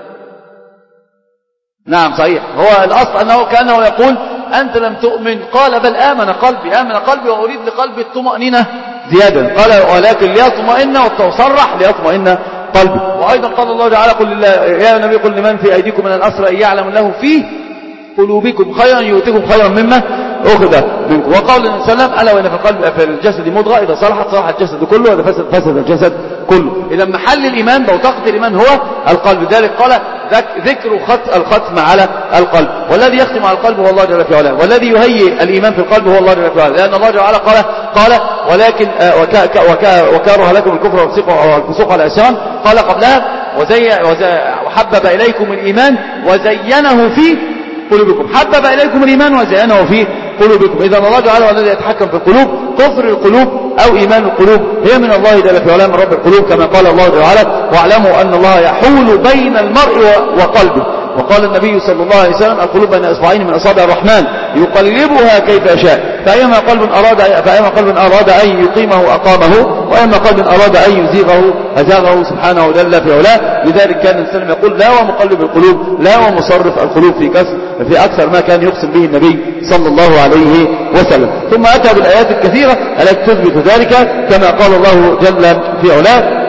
نعم صحيح، هو الأصل أنه كأنه يقول أنت لم تؤمن، قال بل آمن قلبي، آمن قلبي وأريد لقلبي الطمأنينة زيادة، قال ولكن ليطمئن وتصرح ليطمئن قلبي. وأيضا قال الله تعالى قل يا نبي قل لمن في أيديكم من الأسرى إن يعلم الله فيه قلوبكم خيرا يؤتكم خيرا مما أخذ منكم. وقال النبي صلى الله عليه وسلم ألا وإن في القلب في الجسد مضغة إذا صلحت صلح الجسد كله وإذا فسد فسد الجسد كله. إذا محل الإيمان بوتقة الإيمان هو القلب. ذلك قال ذكر خط الختم على القلب، والذي يختم على القلب هو الله جل وعلا، والذي يهيئ الإيمان في القلب هو الله جل وعلا، لأن الله جل وعلا قال قال ولكن وكره لكم الكفر والفسوق والعصيان، قال قبلها وزي وحبب إليكم الإيمان وزينه في قلوبكم، حبب إليكم الإيمان وزينه في قلوبكم. إذا الله تعالى هو الذي يتحكم في القلوب. كفر القلوب أو إيمان القلوب هي من الله جل في علاه من رب القلوب، كما قال الله جل وعلا واعلموا أن الله يحول بين المرء وقلبه. وقال النبي صلى الله عليه وسلم القلوب بين إصبعين من أصابع الرحمن يقلبها كيف يشاء، فأيما قلب أراد فأيما قلب أراد أن يقيمه أقامه، وأيما قلب أراد أن يزيغه أزاغه سبحانه جل في علاه. لذلك كان السلام يقول لا ومقلب القلوب لا ومصرف القلوب في كسر في أكثر ما كان يقسم به النبي صلى الله عليه وسلم. ثم أتى بالآيات الكثيرة التي تثبت ذلك، كما قال الله جل في علاه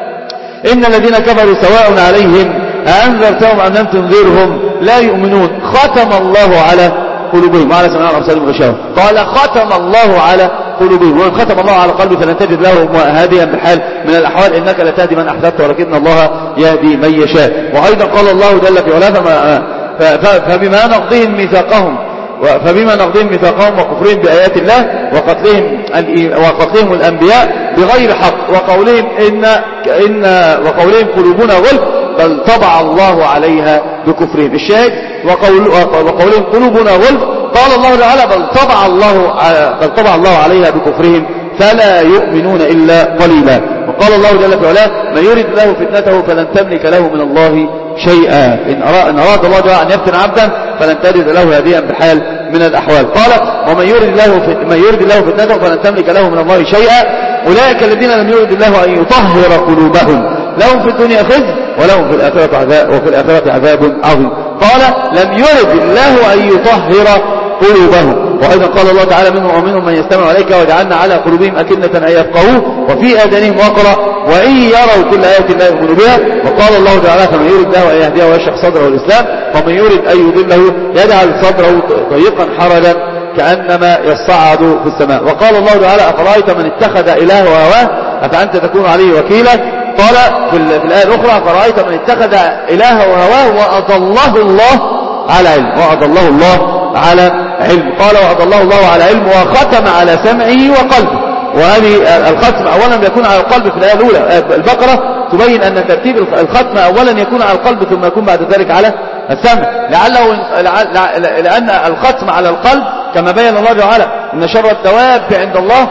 إن الذين كفروا سواء عليهم أأنذرتهم أم لم تنذرهم لا يؤمنون ختم الله على قلوبهم وعلى سمعهم وأبصارهم غشاوة. قال ختم الله على قلوبهم، وإن ختم الله على قلبه فلن تجد له هاديا بحال من الأحوال، إنك لتهدي من أحببت ولكن الله يهدي من يشاء. وأيضا قال الله جل في علاه فبما نقضهم ميثاقهم فبما نقضهم ميثاقهم وكفرهم بآيات الله وقتلهم وقتلهم الأنبياء بغير حق وقولهم إن إن وقولهم قلوبنا غلف بل طبع الله عليها بكفرهم. الشاهد وقول وقولهم قلوبنا غلف قال الله تعالى بل طبع الله بل طبع الله عليها بكفرهم فلا يؤمنون إلا قليلا. وقال الله جل في علاه من يرد له فتنته فلن تملك له من الله شيئا، إن أراد الله تعالى أن يفتن عبدا فلن تجد له هاديا بحال من الأحوال. قال ومن يرد له من يرد له فتنته فلن تملك له من الله شيئا أولئك الذين لم يرد الله أن يطهر قلوبهم لهم في الدنيا خزي ولهم في الآخرة عذاب وفي الآخرة عذاب عظيم. قال لم يرد الله أن يطهر قلوبهم. وأيضا قال الله تعالى منهم ومنهم من يستمع عليك وجعلنا على قلوبهم أكنة أن يفقهوه وفي آذانهم وقرا وإن يروا كل آية لا يؤمنوا بها. وقال الله تعالى فمن يرد الله أن يهديه ويشرح صدره الإسلام ومن يرد أن يضله يجعل صدره ضيقا حرجا كأنما يصعد في السماء. وقال الله تعالى أفرأيت من اتخذ إله هواه أفأنت تكون عليه وكيلا. قال في الآية الأخرى فرأيت من اتخذ إله هواه وأضله الله على علم وأضله الله على علم. قال وأضله الله على علم وختم على سمعه وقلبه. وهذه الختم أولا يكون على القلب في الآية الأولى البقرة تبين أن ترتيب الختم أولا يكون على القلب ثم يكون بعد ذلك على السمع، لعله لأن الختم على القلب كما بين الله تعالى إن شر الدواب عند الله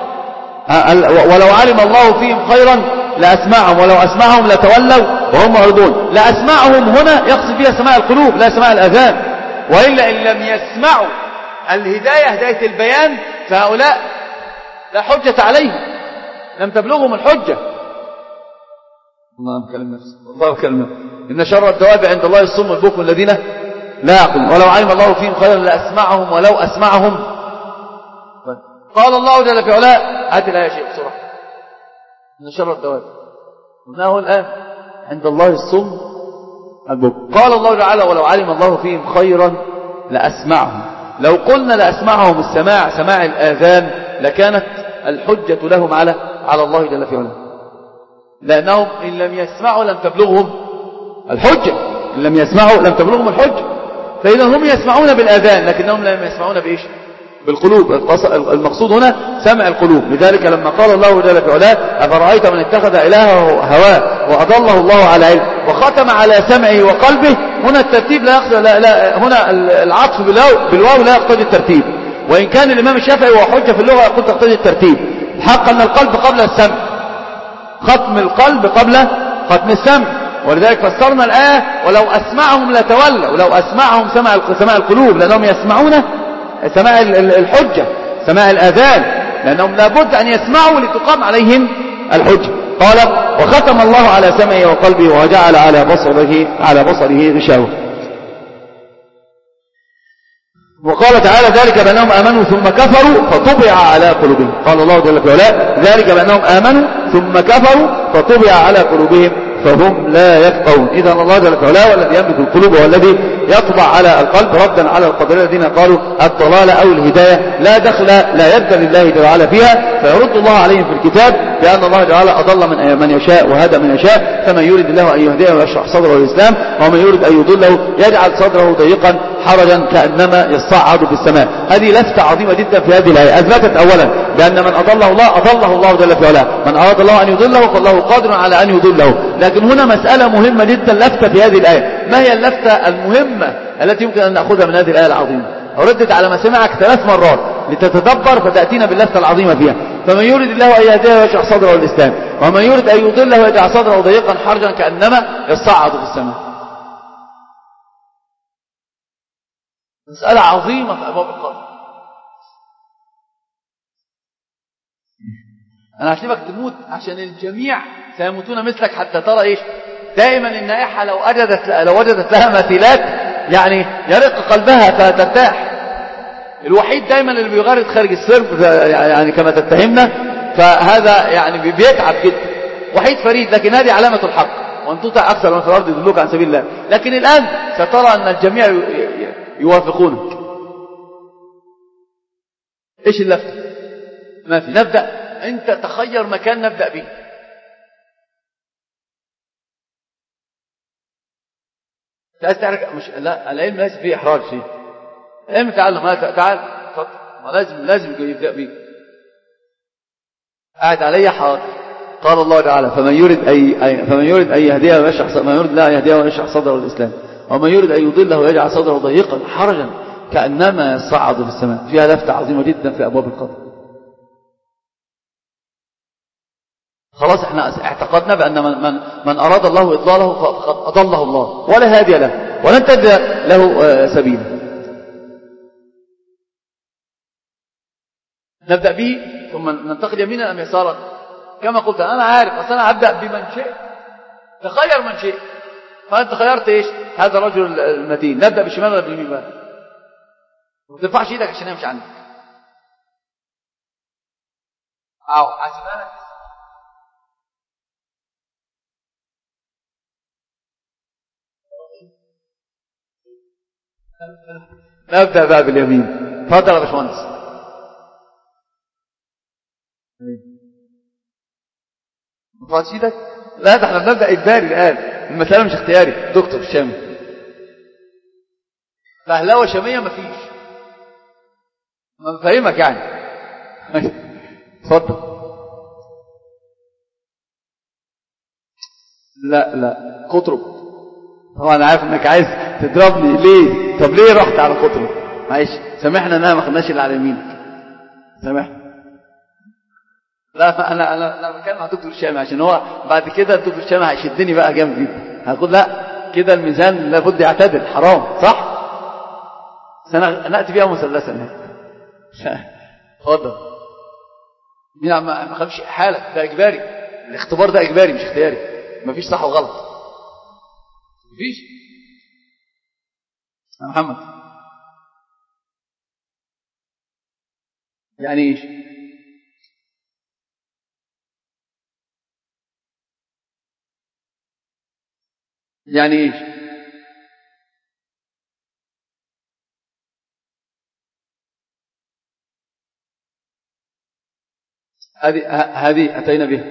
ولو علم الله فيهم خيرا لأسمعهم ولو أسمعهم لتولوا وهم معرضون. لأسمعهم هنا يقصد بها سماع القلوب لا سماع الأذان، وإلا إن لم يسمعوا الهداية هداية البيان فهؤلاء لا حجة عليهم لم تبلغهم الحجة. الله أكلم نفسه الله أكلم إن شر الدواب عند الله الصم البكم الذين لا يعقلون ولو علم الله فيهم خيرا لأسمعهم ولو أسمعهم. قال الله جل في علاه هات الآية شيء بسرعة إن شر الدواب قلناه الآن عند الله الصم البكم. قال الله تعالى ولو علم الله فيهم خيرا لأسمعهم. لو قلنا لأسمعهم السماع سماع الآذان لكانت الحجة لهم على على الله جل في علاه، لأنهم إن لم يسمعوا لم تبلغهم الحجة إن لم يسمعوا لم تبلغهم الحجة. فإذا هم يسمعون بالآذان لكنهم لم يسمعون بإيش بالقلوب. المقصود هنا سمع القلوب. لذلك لما قال الله جل في علاه أفرأيت من اتخذ إلهه هواه وأضله الله على علم وختم على سمعه وقلبه، هنا الترتيب لا يقتضي لا, لا هنا العطف بالواو لا يقتضي الترتيب، وإن كان الإمام الشافعي وهو حجة في اللغة يقول تقتضي الترتيب. حقا أن القلب قبل السمع، ختم القلب قبل ختم السمع، ولذلك فسرنا الآية ولو أسمعهم لتولوا ولو أسمعهم سمع سماع القلوب لأنهم يسمعون سماع الحجة سماع الآذان، لأنهم لابد أن يسمعوا لتقام عليهم الحجة. قال وختم الله على سمعه وقلبه وجعل على بصره على بصره غشاوة. وقال تعالى ذلك بأنهم آمنوا ثم كفروا فطبع على قلوبهم. قال الله جل وعلا ذلك بأنهم آمنوا ثم كفروا فطبع على قلوبهم فهم لا يفقهون. إذا الله جل وعلا هو الذي يملك القلوب وهو الذي يطبع على القلب، ردا على القدرية الذين قالوا الضلالة أو الهداية لا دخل لا يد لله جل وعلا فيها، فيرد الله عليهم في الكتاب بأن الله تعالى أضل من من يشاء وهدى من يشاء. فمن يريد الله أن يهديه ويشرح صدره للإسلام ومن يريد أن يضله يجعل صدره ضيقا حرجا كأنما يصعد في السماء. هذه لفتة عظيمة جدا في هذه الآية. أثبتت أولا بأن من أضله الله أضله الله جل في علاه، من أراد الله أن يضله فالله قادر على أن يضله. لكن هنا مسألة مهمة جدا لفتة في هذه الآية. ما هي اللفتة المهمة التي يمكن أن نأخذها من هذه الآية العظيمة؟ ردت على مسامعك ثلاث مرات لتتدبر فتأتينا باللفتة العظيمة فيها. فمن يريد الله أن يهديه يشرح صدره للإسلام، ومن يريد أن يضله يجعل صدره ضيقا حرجا كأنما يصعد في السماء. مسألة عظيمة في أبواب القدر. أنا هسيبك تموت عشان الجميع سيموتون مثلك حتى ترى إيش؟ دائما النائحة لو وجدت لو وجدت لها مثيلات يعني يرق قلبها فترتاح. الوحيد دائما اللي بيغرد خارج السرب يعني كما تتهمنا، فهذا يعني بيتعب جدا. وحيد فريد، لكن هذه علامة الحق، وأن تطع أكثر من في الأرض يدلوك عن سبيل الله. لكن الآن سترى أن الجميع يوافقونك. إيش اللفتة؟ ما في. نبدأ، أنت تخير مكان نبدأ به. مش لا، العلم ليس فيه إحراج فيه. العلم تعلم، تعال ما لازم لازم يبدأ به. قاعد علي حاضر. قال الله تعالى: فمن يريد أي فمن يريد أن يهديه ويشرح من يريد الله يهديه ويشرح صدره للإسلام، ومن يريد أن يضله ويجعل صدره ضيقا حرجا كأنما يصعد في السماء. فيها لفتة عظيمة جدا في أبواب القدر. خلاص احنا اعتقدنا بأن من, من, من أراد الله إضلاله فقد أضله الله ولا هادي له ولن تجد له سبيلا. نبدأ به ثم ننتقل يمينا أم يسارا كما قلت. أنا عارف، أصلا أنا هبدأ بمن شئ، تخير من شئ. فأنت خيرت إيش؟ هذا الرجل المتين. نبدأ بالشمال ولا باليمين بقى؟ ما ترفعش إيدك عشان يمشي عنك. أو حسبانك. نبدأ بقى باليمين. تفضل يا باشمهندس. ما تفعلش ايدك؟ لا، ده احنا بنبدأ اجباري الآن، المسألة مش اختياري. دكتور الشامي فهلاوة شامية مفيش، ما بفهمك يعني. تفضل. لا لا قطرب. طبعا انا عارف انك عايز تضربني. ليه؟ طب ليه رحت على قطرب؟ معلش سامحنا انها ما خدناش اللي على يمينك، سامحنا. لا انا انا انا بتكلم مع دكتور الشامي عشان هو بعد كده الدكتور الشامي هيشدني بقى جامد جدا. هقول لا كده الميزان لابد يعتدل، حرام صح؟ سنة ناتي بيها مثلثا. اتفضل. مين ما خافش حالك، ده اجباري. الاختبار ده اجباري مش اختياري. مفيش صح وغلط، مفيش. يا محمد يعني ايش؟ يعني ايش؟ هذه هذه اتينا بها.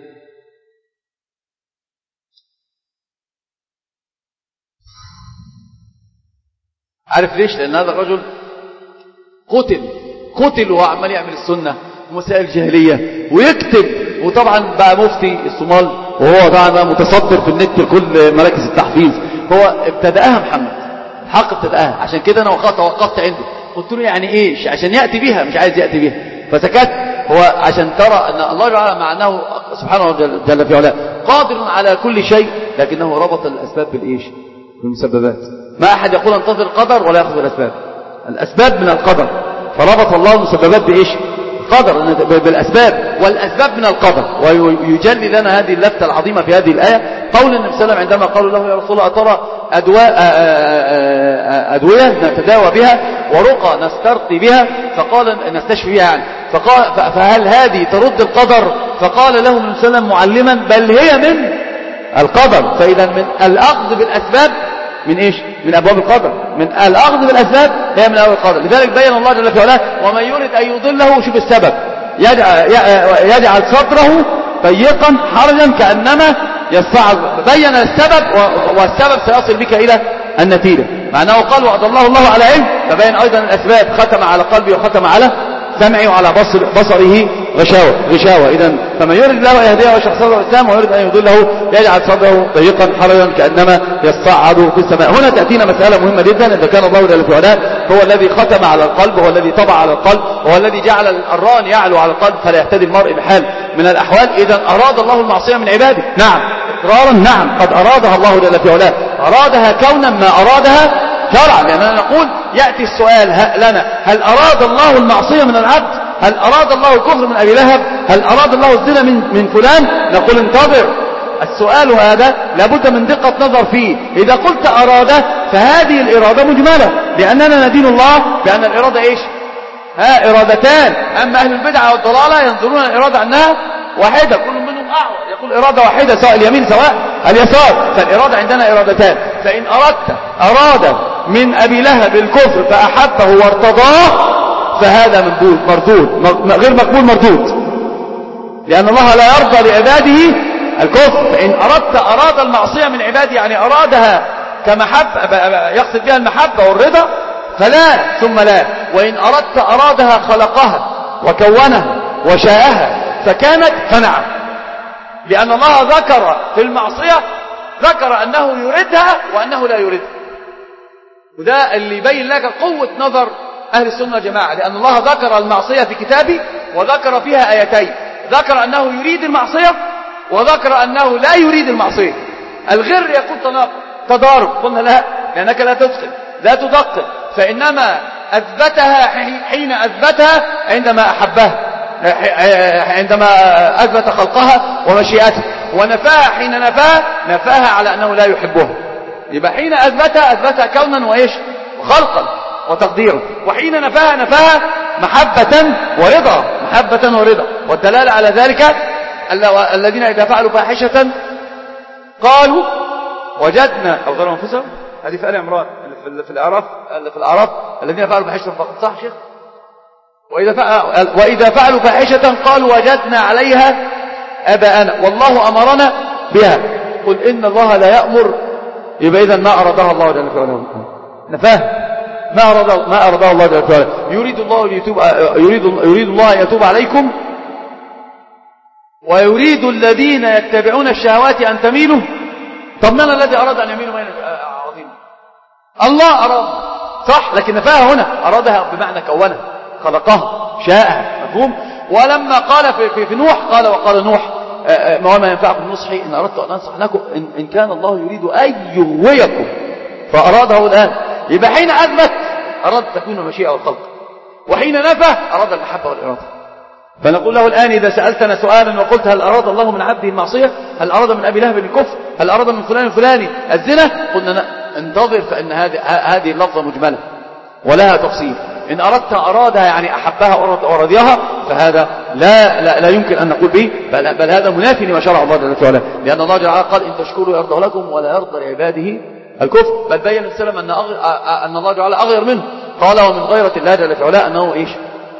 عارف ليش؟ لان هذا الرجل قتل قتل وهو عمال يعمل السنه ومسائل الجاهليه ويكتب، وطبعا بقى مفتي الصومال، وهو طبعا متصدر في النت لكل مراكز التحفيظ. هو ابتدأها محمد الحق، ابتدأها. عشان كده انا وقفت وقفت عنده، قلت له يعني ايش؟ عشان ياتي بها، مش عايز ياتي بها فسكت. هو عشان ترى ان الله تعالى مع انه سبحانه جل في علاه قادر على كل شيء، لكنه ربط الاسباب بالايش؟ بالمسببات. ما احد يقول انتظر القدر ولا ياخذ الاسباب. الاسباب من القدر، فربط الله المسببات بايش؟ قدر، بالاسباب، والاسباب من القدر. ويجلي لنا هذه اللفتة العظيمة في هذه الآية قول النبي صلى الله عليه وسلم عندما قالوا له: يا رسول الله أترى أدواء أدوية نتداوى بها ورقى نسترقي بها، فقال نستشفي بها يعني، فقال فهل هذه ترد القدر؟ فقال له النبي صلى الله عليه وسلم معلما: بل هي من القدر. فإذا من الأخذ بالأسباب من إيش؟ من أبواب القدر. من الأخذ بالأسباب هي من أبواب القدر. لذلك بين الله جل وعلا: ومن يريد أن يضله، شوف السبب، يجعل, يجعل صدره ضيقا حرجا كأنما يصعد. بين السبب، والسبب سيصل بك إلى النتيجة. معناه قال: وأضله الله على علم، فبين أيضا الأسباب، ختم على قلبه وختم على سمعه وعلى بصر بصره غشاوة غشاوة. إذن فمن يريد الله يهديه ويشرح صدره الإسلام ويريد أن يضله يجعل صدره ضيقا حرجا كأنما يصعد في السماء. هنا تأتينا مسألة مهمة جدا. إذا كان الله جل في علاه هو الذي ختم على القلب، هو الذي طبع على القلب، هو الذي جعل الران يعلو على القلب فلا يهتدي المرء بحال من الأحوال. إذن أراد الله المعصية من عباده، نعم إقرارا، نعم قد أرادها الله جل في علاه، أرادها كونا ما أرادها شرعا. لأننا نقول يأتي السؤال لنا: هل أراد الله المعصية من العبد؟ هل أراد الله الكفر من أبي لهب؟ هل أراد الله الزنا من, من فلان؟ نقول انتظر، السؤال هذا لابد من دقة نظر فيه. إذا قلت أراد فهذه الإرادة مجملة، لأننا ندين الله بأن الإرادة إيش؟ ها إرادتان. أما أهل البدعة والضلالة ينظرون الإرادة أنها واحدة، كل منهم أعور يقول إرادة واحدة سواء اليمين سواء اليسار. فالإرادة عندنا إرادتان. فإن أردت أراد من أبي لهب الكفر فأحبه وارتضاه فهذا مردود مردود غير مقبول مردود، لأن الله لا يرضى لعباده الكفر. فإن أردت أراد المعصية من عباده يعني أرادها كمحبة يقصد بها المحبة والرضا فلا ثم لا. وإن أردت أرادها خلقها وكونها وشاءها فكانت فنعم، لأن الله ذكر في المعصية ذكر أنه يريدها وأنه لا يريدها. وده اللي يبين لك قوة نظر أهل السنة والجماعة، لأن الله ذكر المعصية في كتابه وذكر فيها آيتين، ذكر أنه يريد المعصية وذكر أنه لا يريد المعصية. الغر يكون تناقض تضارب، قلنا لا، لأنك لا تدخل لا تدقق، فإنما أثبتها حين أثبتها عندما أحبها، عندما أثبت خلقها ومشيئتها، ونفاها حين نفاها نفاها على أنه لا يحبها. يبقى حين أثبتها أثبتها كونا وإيش وخلقا وتقديرا، وحين نفاها نفاها محبة ورضا محبة ورضا. والدلالة على ذلك الذين إذا فعلوا فاحشة قالوا وجدنا أو ظلموا أنفسهم، هذه في آل عمران في الأعراف في الأعراف الذين فعلوا فاحشة فقد صح شيخ. وإذا فعلوا, وإذا فعلوا فاحشة قالوا وجدنا عليها آباءنا والله أمرنا بها. قل إن الله لا يأمر، يبقى إذن ما أرادها الله جل وعلا نفاه، ما أراد ما أرادها الله جل وعلا. يريد الله يتوب يريد يريد الله أن يتوب عليكم ويريد الذين يتبعون الشهوات أن تميلوا. طب من الذي أراد أن يميلوا ميلا عظيما؟ الله أراد صح، لكن نفاها هنا أرادها بمعنى كونها خلقها شاءها، مفهوم؟ ولما قال في, في, في نوح قال وقال نوح ما ينفعكم نصحي إن أردت أن أنصح لكم إن, إن كان الله يريد أن يغويكم فأراده الآن. يبقى حين أثبت أراد تكوين المشيئة والخلق، وحين نفى أراد المحبة والإرادة. فنقول له الآن إذا سألتنا سؤالا وقلت هل أراد الله من عبده المعصية؟ هل أراد من أبي لهب الكفر؟ هل أراد من فلان الفلاني الزنا؟ قلنا انتظر، فإن هذه اللفظة مجملة ولها تفصيل. إن أردت أرادها يعني أحبها ورضيها فهذا لا, لا, لا يمكن أن نقول به، بل, بل هذا منافي لما شرع الله جل وعلا، لأن الله جل وعلا قال إن تشكروا يرضى لكم ولا يرضى لعباده الكفر. بل بين السلام أن, أن الله جل وعلا أغير منه، قال ومن غيرة الله جل وعلا أنه إيش؟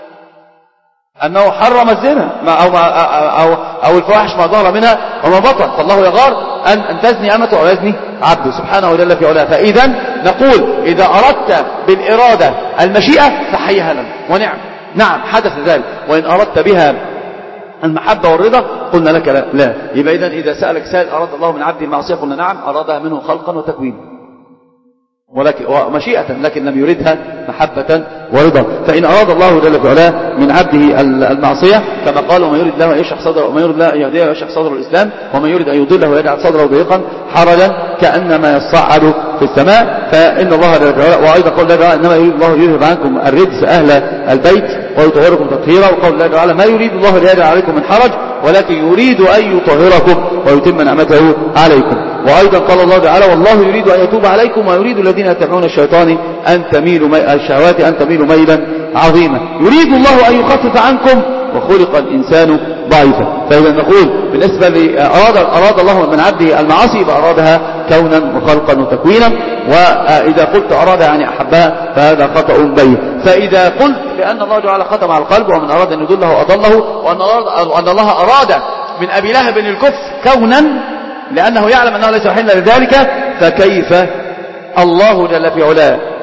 أنه حرم الزنا أو, أو, أو الفواحش ما ظهر منها وما بطن، فالله يغار أن, أن تزني أمته أو يزني عبده سبحانه جل في علاه. فإذا نقول إذا أردت بالإرادة المشيئة فحيها لنا ونعم، نعم حدث ذلك. وإن أردت بها المحبة والرضا قلنا لك لا, لا. يبقى إذن إذا سألك سائل أراد الله من عبده المعصية قلنا نعم أرادها منه خلقا وتكوينا ولكن ومشيئة، لكن لم يردها محبة ورضا. فإن أراد الله جل وعلا من عبده المعصية كما قال ومن يريد الله يشرح صدره ومن يريد الله أن يهديه يشرح صدره الإسلام ومن يريد أن يضله ويجعل صدره ضيقا حرجا كأنما يصعد في السماء. فإن الله جل وعلا وأيضا قول الله تعالى إنما يريد الله يذهب عنكم الرجس أهل البيت ويطهركم تطهيرا. وقول الله تعالى ما يريد الله ليجعل عليكم من حرج ولكن يريد أن يطهركم ويتم نعمته عليكم. وأيضا قال الله تعالى والله يريد أن يتوب عليكم ويريد الذين يتبعون الشيطان أن تميلوا مي... الشهوات أن تميلوا ميلا عظيما. يريد الله أن يخفف عنكم وخلق الإنسان ضعيفا. فإذا نقول بالنسبة لأراد أراد الله من عبده المعاصي فأرادها كونا وخلقا وتكوينا. وإذا قلت أراد يعني أحبها فهذا خطأ بين. فإذا قلت لأن الله تعالى ختم على القلب ومن أراد أن يضله أضله وأن الله أراد من أبي لهب الكفر كونا لأنه يعلم أنه ليس حلا لذلك، فكيف الله جل في علاه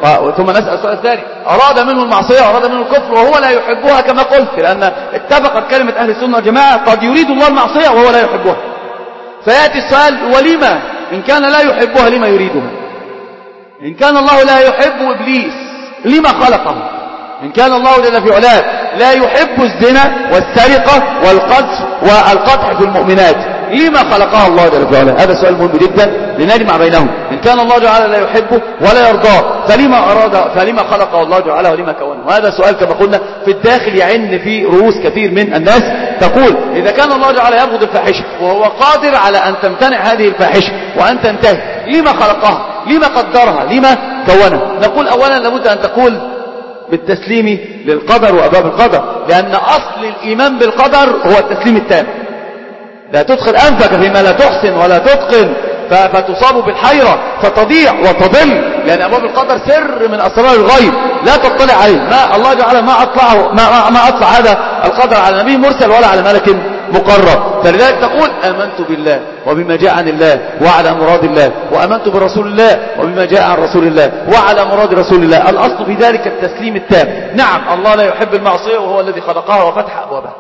ثم نسأل السؤال الثاني: أراد منه المعصية وأراد منه الكفر وهو لا يحبها كما قلت، لأن اتفقت كلمة أهل السنة والجماعة قد يريد الله المعصية وهو لا يحبها. فيأتي السؤال: ولما إن كان لا يحبها لما يريدها؟ إن كان الله لا يحب إبليس لما خلقه؟ إن كان الله جل في علاه لا يحب الزنا والسرقة والقذف والقدح في المؤمنات لما خلقها الله جل في علاه؟ هذا سؤال مهم جدا لنجمع بينهم. إن كان الله جل لا يحبه ولا يرضاه فلما أراد فلما خلقه الله جل ولما كونه؟ وهذا سؤال كما قلنا في الداخل يعن في رؤوس كثير من الناس، تقول: إذا كان الله جل يبغض الفاحشة وهو قادر على أن تمتنع هذه الفاحشة وأن تنتهي، لما خلقها؟ لما قدرها؟ لما كونها؟ نقول: أولا لابد أن تقول بالتسليم للقدر وأبواب القدر، لأن أصل الإيمان بالقدر هو التسليم التام. لا تدخل أنفك فيما لا تحسن ولا تتقن فتصاب بالحيرة فتضيع وتضل، لأن أبواب القدر سر من أسرار الغيب لا تطلع عليه. ما الله جعل ما أطلعه ما, ما أطلع هذا القدر على نبي مرسل ولا على ملك مقرب. فلذلك تقول: آمنت بالله وبما جاء عن الله وعلى مراد الله، وآمنت برسول الله وبما جاء عن رسول الله وعلى مراد رسول الله. الأصل في ذلك التسليم التام. نعم، الله لا يحب المعصية وهو الذي خلقها وفتح أبوابها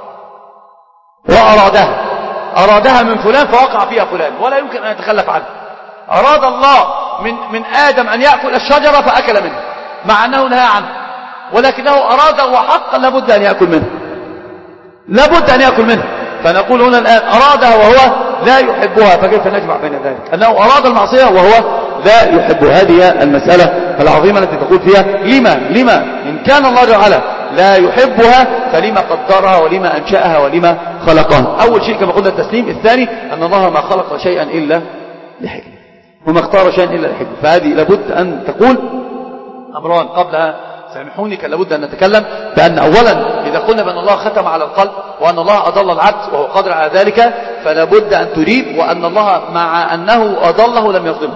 وأرادها أرادها من فلان فوقع فيها فلان ولا يمكن أن يتخلف عنه. أراد الله من, من آدم أن يأكل الشجرة فأكل منها مع أنه نهى عنه، ولكنه أراد وحقا لابد أن يأكل منها لابد أن يأكل منها. فنقول هنا الآن: أرادها وهو لا يحبها، فكيف نجمع بين ذلك؟ أنه أراد المعصية وهو لا يحبها. هذه المسألة العظيمة التي تقول فيها: لما لما إن كان الله تعالى لا يحبها فلما قدرها ولما أنشأها ولما خلقها؟ أول شيء كما قلنا التسليم. الثاني أن الله ما خلق شيئا إلا لحكمة وما اختار شيئا إلا لحكمة. فهذه لابد أن تقول أمران قبلها، سامحوني، كان لابد أن نتكلم بأن أولا إذا قلنا بأن الله ختم على القلب وأن الله أضل العبد وهو قادر على ذلك، فلابد أن تريد وأن الله مع أنه أضله لم يظلمه.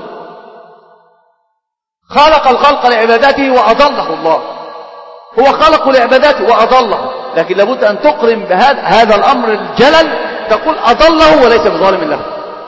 خلق الخلق لعبادته وأضله الله، هو خلق لعبادته وأضله، لكن لابد أن تقرن بهذا هذا الأمر الجلل، تقول: أضله وليس بظالم له،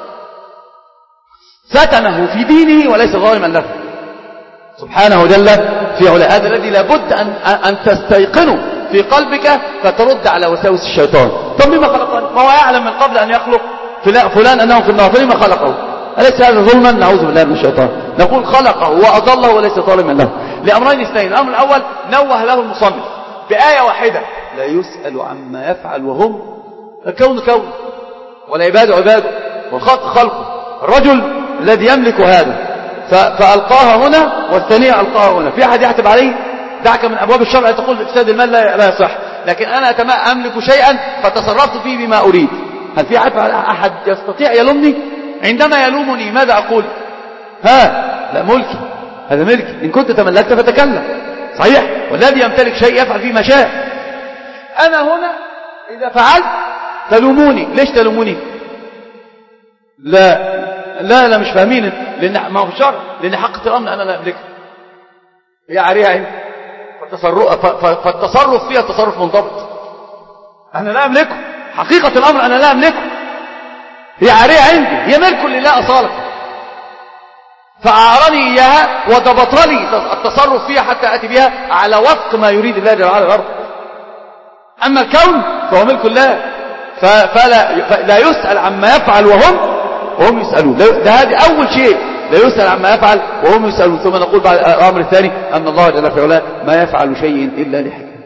فتنه في دينه وليس ظالما له سبحانه جل في علاه. هذا الذي لابد أن, أن تستيقنه في قلبك فترد على وساوس الشيطان. طب لما خلقه؟ ما هو يعلم من قبل أن يخلق فلان أنه في النار، فلما خلقه؟ أليس هذا ظلما؟ نعوذ بالله من الشيطان. نقول: خلقه وأضله وليس ظالما له لأمرين اثنين. الأمر الأول نوه له المصنف بآية واحدة: لا يسأل عما يفعل وهم الكون كون والعباد عباده والخلق خلقه. الرجل الذي يملك هذا فألقاها هنا والثانية ألقاها هنا، في أحد يعتب عليه؟ دعك من أبواب الشرع تقول إفساد المال لا يصح، لكن أنا أملك شيئا فتصرفت فيه بما أريد. هل في أحد يستطيع يلومني؟ عندما يلومني ماذا أقول؟ ها لا، ملكي، هذا ملكي، إن كنت تملكت فتكلم. صحيح؟ والذي يمتلك شيء يفعل فيه ما شاء. أنا هنا إذا فعلت تلوموني. ليش تلوموني؟ لا لا لا مش فاهمين، لأن ما هو الشرع، لأن حقة الأمر أنا لا أملكها، هي عاريها أنت، فالتصرف, فالتصرف فيها تصرف منضبط. أنا لا أملكه، حقيقة الأمر أنا لا أملكه، هي عاريها عندي، هي ملك لله أصالة، فأعرني إياها وضبط لي التصرف فيها حتى أتي بها على وفق ما يريد الله جل وعلا الأرض. أما الكون فهو ملك الله، فلا, فلا يسأل عما يفعل وهم وهم يسألون. ده هذه أول شيء، لا يسأل عما يفعل وهم يسألون. ثم نقول بعد الأمر الثاني أن الله جل في علاه ما يفعل شيء إلا لحكمة،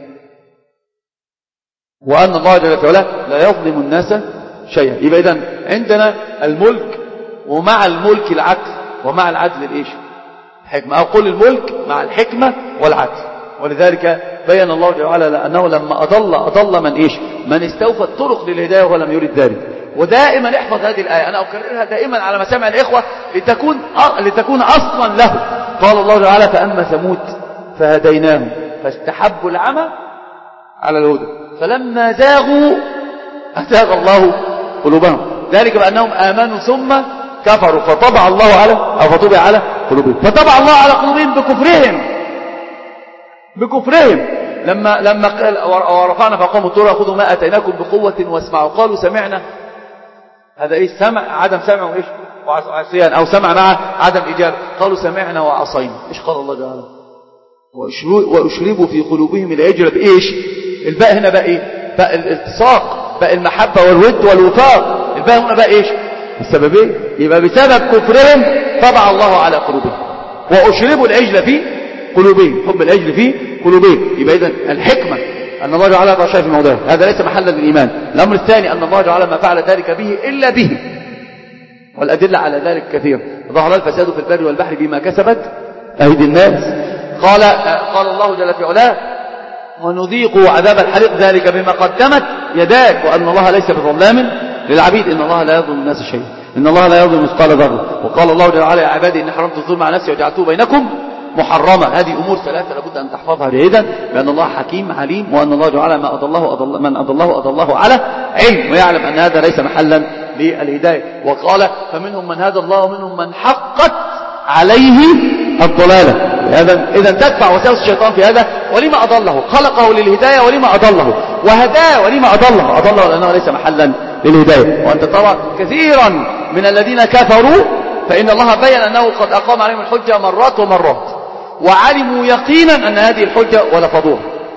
وأن الله جل في علاه لا يظلم الناس شيئا. يبقى إذن عندنا الملك، ومع الملك العدل، ومع العدل الإيش؟ الحكمة. أو قل الملك مع الحكمة والعدل. ولذلك بيّن الله جل وعلا أنه لما أضل أضل من إيش؟ من استوفى الطرق للهداية ولم يرد ذلك. ودائما احفظ هذه الآية، أنا أكررها دائما على مسامع الإخوة لتكون لتكون أصلا له. قال الله تعالى: فأما ثمود فهديناهم فاستحبوا العمى على الهدى فلما زاغوا أزاغ الله قلوبهم، ذلك بأنهم آمنوا ثم كفروا فطبع الله على أو فطبع على قلوبهم، فطبع الله على قلوبهم بكفرهم بكفرهم لما لما قال: ورفعنا فوقهم الطور خذوا ما أتيناكم بقوة واسمعوا. قالوا سمعنا، هذا إيه؟ سمع عدم سمع وإيش وعصيان، أو سمع مع عدم إجابة. قالوا سمعنا وعصينا. إيش قال الله تعالى؟ وأشربوا في قلوبهم العجل بإيش؟ الباء هنا بقى إيه؟ بقى الالتصاق، بقى المحبة والود والوفاق. الباء هنا بقى إيش؟ السببين. يبقى بسبب كفرهم طبع الله على قلوبهم. وأشربوا العجل في قلوبهم، حب العجل في قلوبهم. يبقى إذن الحكمة أن الله جعل هذا شيء في موضعه، هذا ليس محلا للإيمان. الأمر الثاني أن الله جعل ما فعل ذلك به إلا به، والأدلة على ذلك كثير. ظهر الفساد في البر والبحر بما كسبت أيدي الناس. قال قال الله جل في علاه: ونذيق عذاب الحريق ذلك بما قدمت يداك، وأن الله ليس بظلام للعبيد، إن الله لا يظلم الناس شيئا، إن الله لا يظلم مثقال ذرة. وقال الله جل وعلا: يا عبادي إني حرمت الظلم على نفسي وجعلته بينكم محرمة. هذه أمور ثلاثة لابد أن تحفظها جيدا، بأن الله حكيم عليم، وأن الله جعل ما أضله أضل من أضله أضله على علم، ويعلم أن هذا ليس محلا للهداية. وقال: فمنهم من هدى الله ومنهم من حقت عليه الضلالة. إذا تدفع وساوس الشيطان في هذا. ولما أضله؟ خلقه للهداية، ولما أضله؟ وهداه، ولما أضله؟ أضله لأنه ليس محلا للهداية. وأنت ترى كثيرا من الذين كفروا فإن الله بين أنه قد أقام عليهم الحجة مرات ومرات، وعلموا يقينا أن هذه الحجة ولفظوها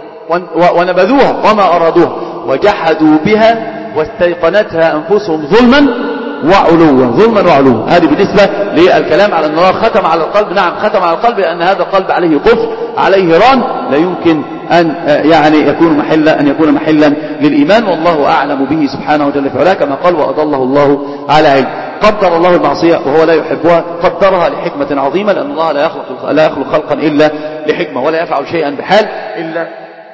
ونبذوها وما أرادوها، وجحدوا بها واستيقنتها أنفسهم ظلما وعلوا، ظلما وعلوا. هذه بالنسبة للكلام على أن الله ختم على القلب. نعم، ختم على القلب لأن هذا القلب عليه قفل، عليه ران، لا يمكن أن يعني يكون محلا أن يكون محلا للإيمان، والله أعلم به سبحانه وتعالى في علاه، كما قال: وأضله الله على علم. قدر الله المعصية وهو لا يحبها، قدرها لحكمة عظيمة، لأن الله لا يخلق لا يخلق خلقا إلا لحكمة، ولا يفعل شيئا بحال إلا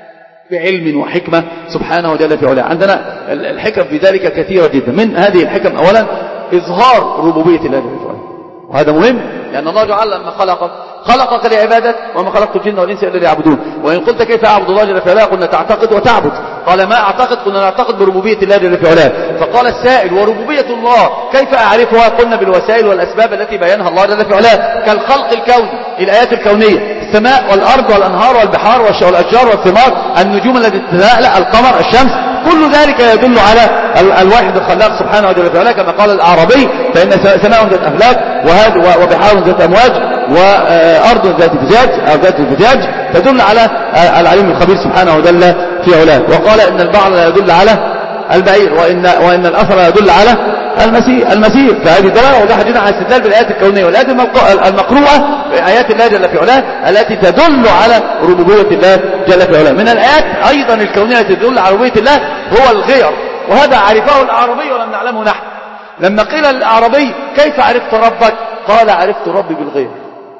بعلم وحكمة سبحانه وتعالى في علاه. عندنا الحكم في ذلك كثيرة جدا. من هذه الحكم أولا إظهار ربوبية الله جل وعلا، وهذا مهم، لأن الله جعل لما خلقك خلقك لعبادة، وما خلقت الجن والإنس إلا ليعبدون. وإن قلت كيف أعبد الله جل وعلا؟ قلنا تعتقد وتعبد. قال: ما أعتقد؟ قلنا نعتقد بربوبية الله جل وعلا. فقال السائل: وربوبية الله كيف أعرفها؟ قلنا بالوسائل والأسباب التي بينها الله جل وعلا، كالخلق الكوني، الآيات الكونية، السماء والأرض والأنهار والبحار والأشجار والثمار، النجوم التي تتلاء، القمر، الشمس، كل ذلك يدل على الواحد الخلاق سبحانه وتعالى، كما قال الأعرابي: فإن سماء ذات أفلاك وبحار ذات أمواج وأرض ذات فجاج أو ذات فجاج تدل على العليم الخبير سبحانه وتعالى في علاه. وقال: إن البعر لا يدل على البعير، وإن, وإن الأثر لا يدل على المسير, المسير. فهذه دلالة وضح جدا على استدلال بالآيات الكونية والآيات المقروءة بآيات الله جل في علاه التي تدل على ربوبية الله جل في علاه. من الآيات أيضا الكونية التي تدل على ربوبية الله هو الغير، وهذا عرفه الأعرابي ولم نعلمه نحن. لما قيل للأعرابي: كيف عرفت ربك؟ قال: عرفت ربي بالغير.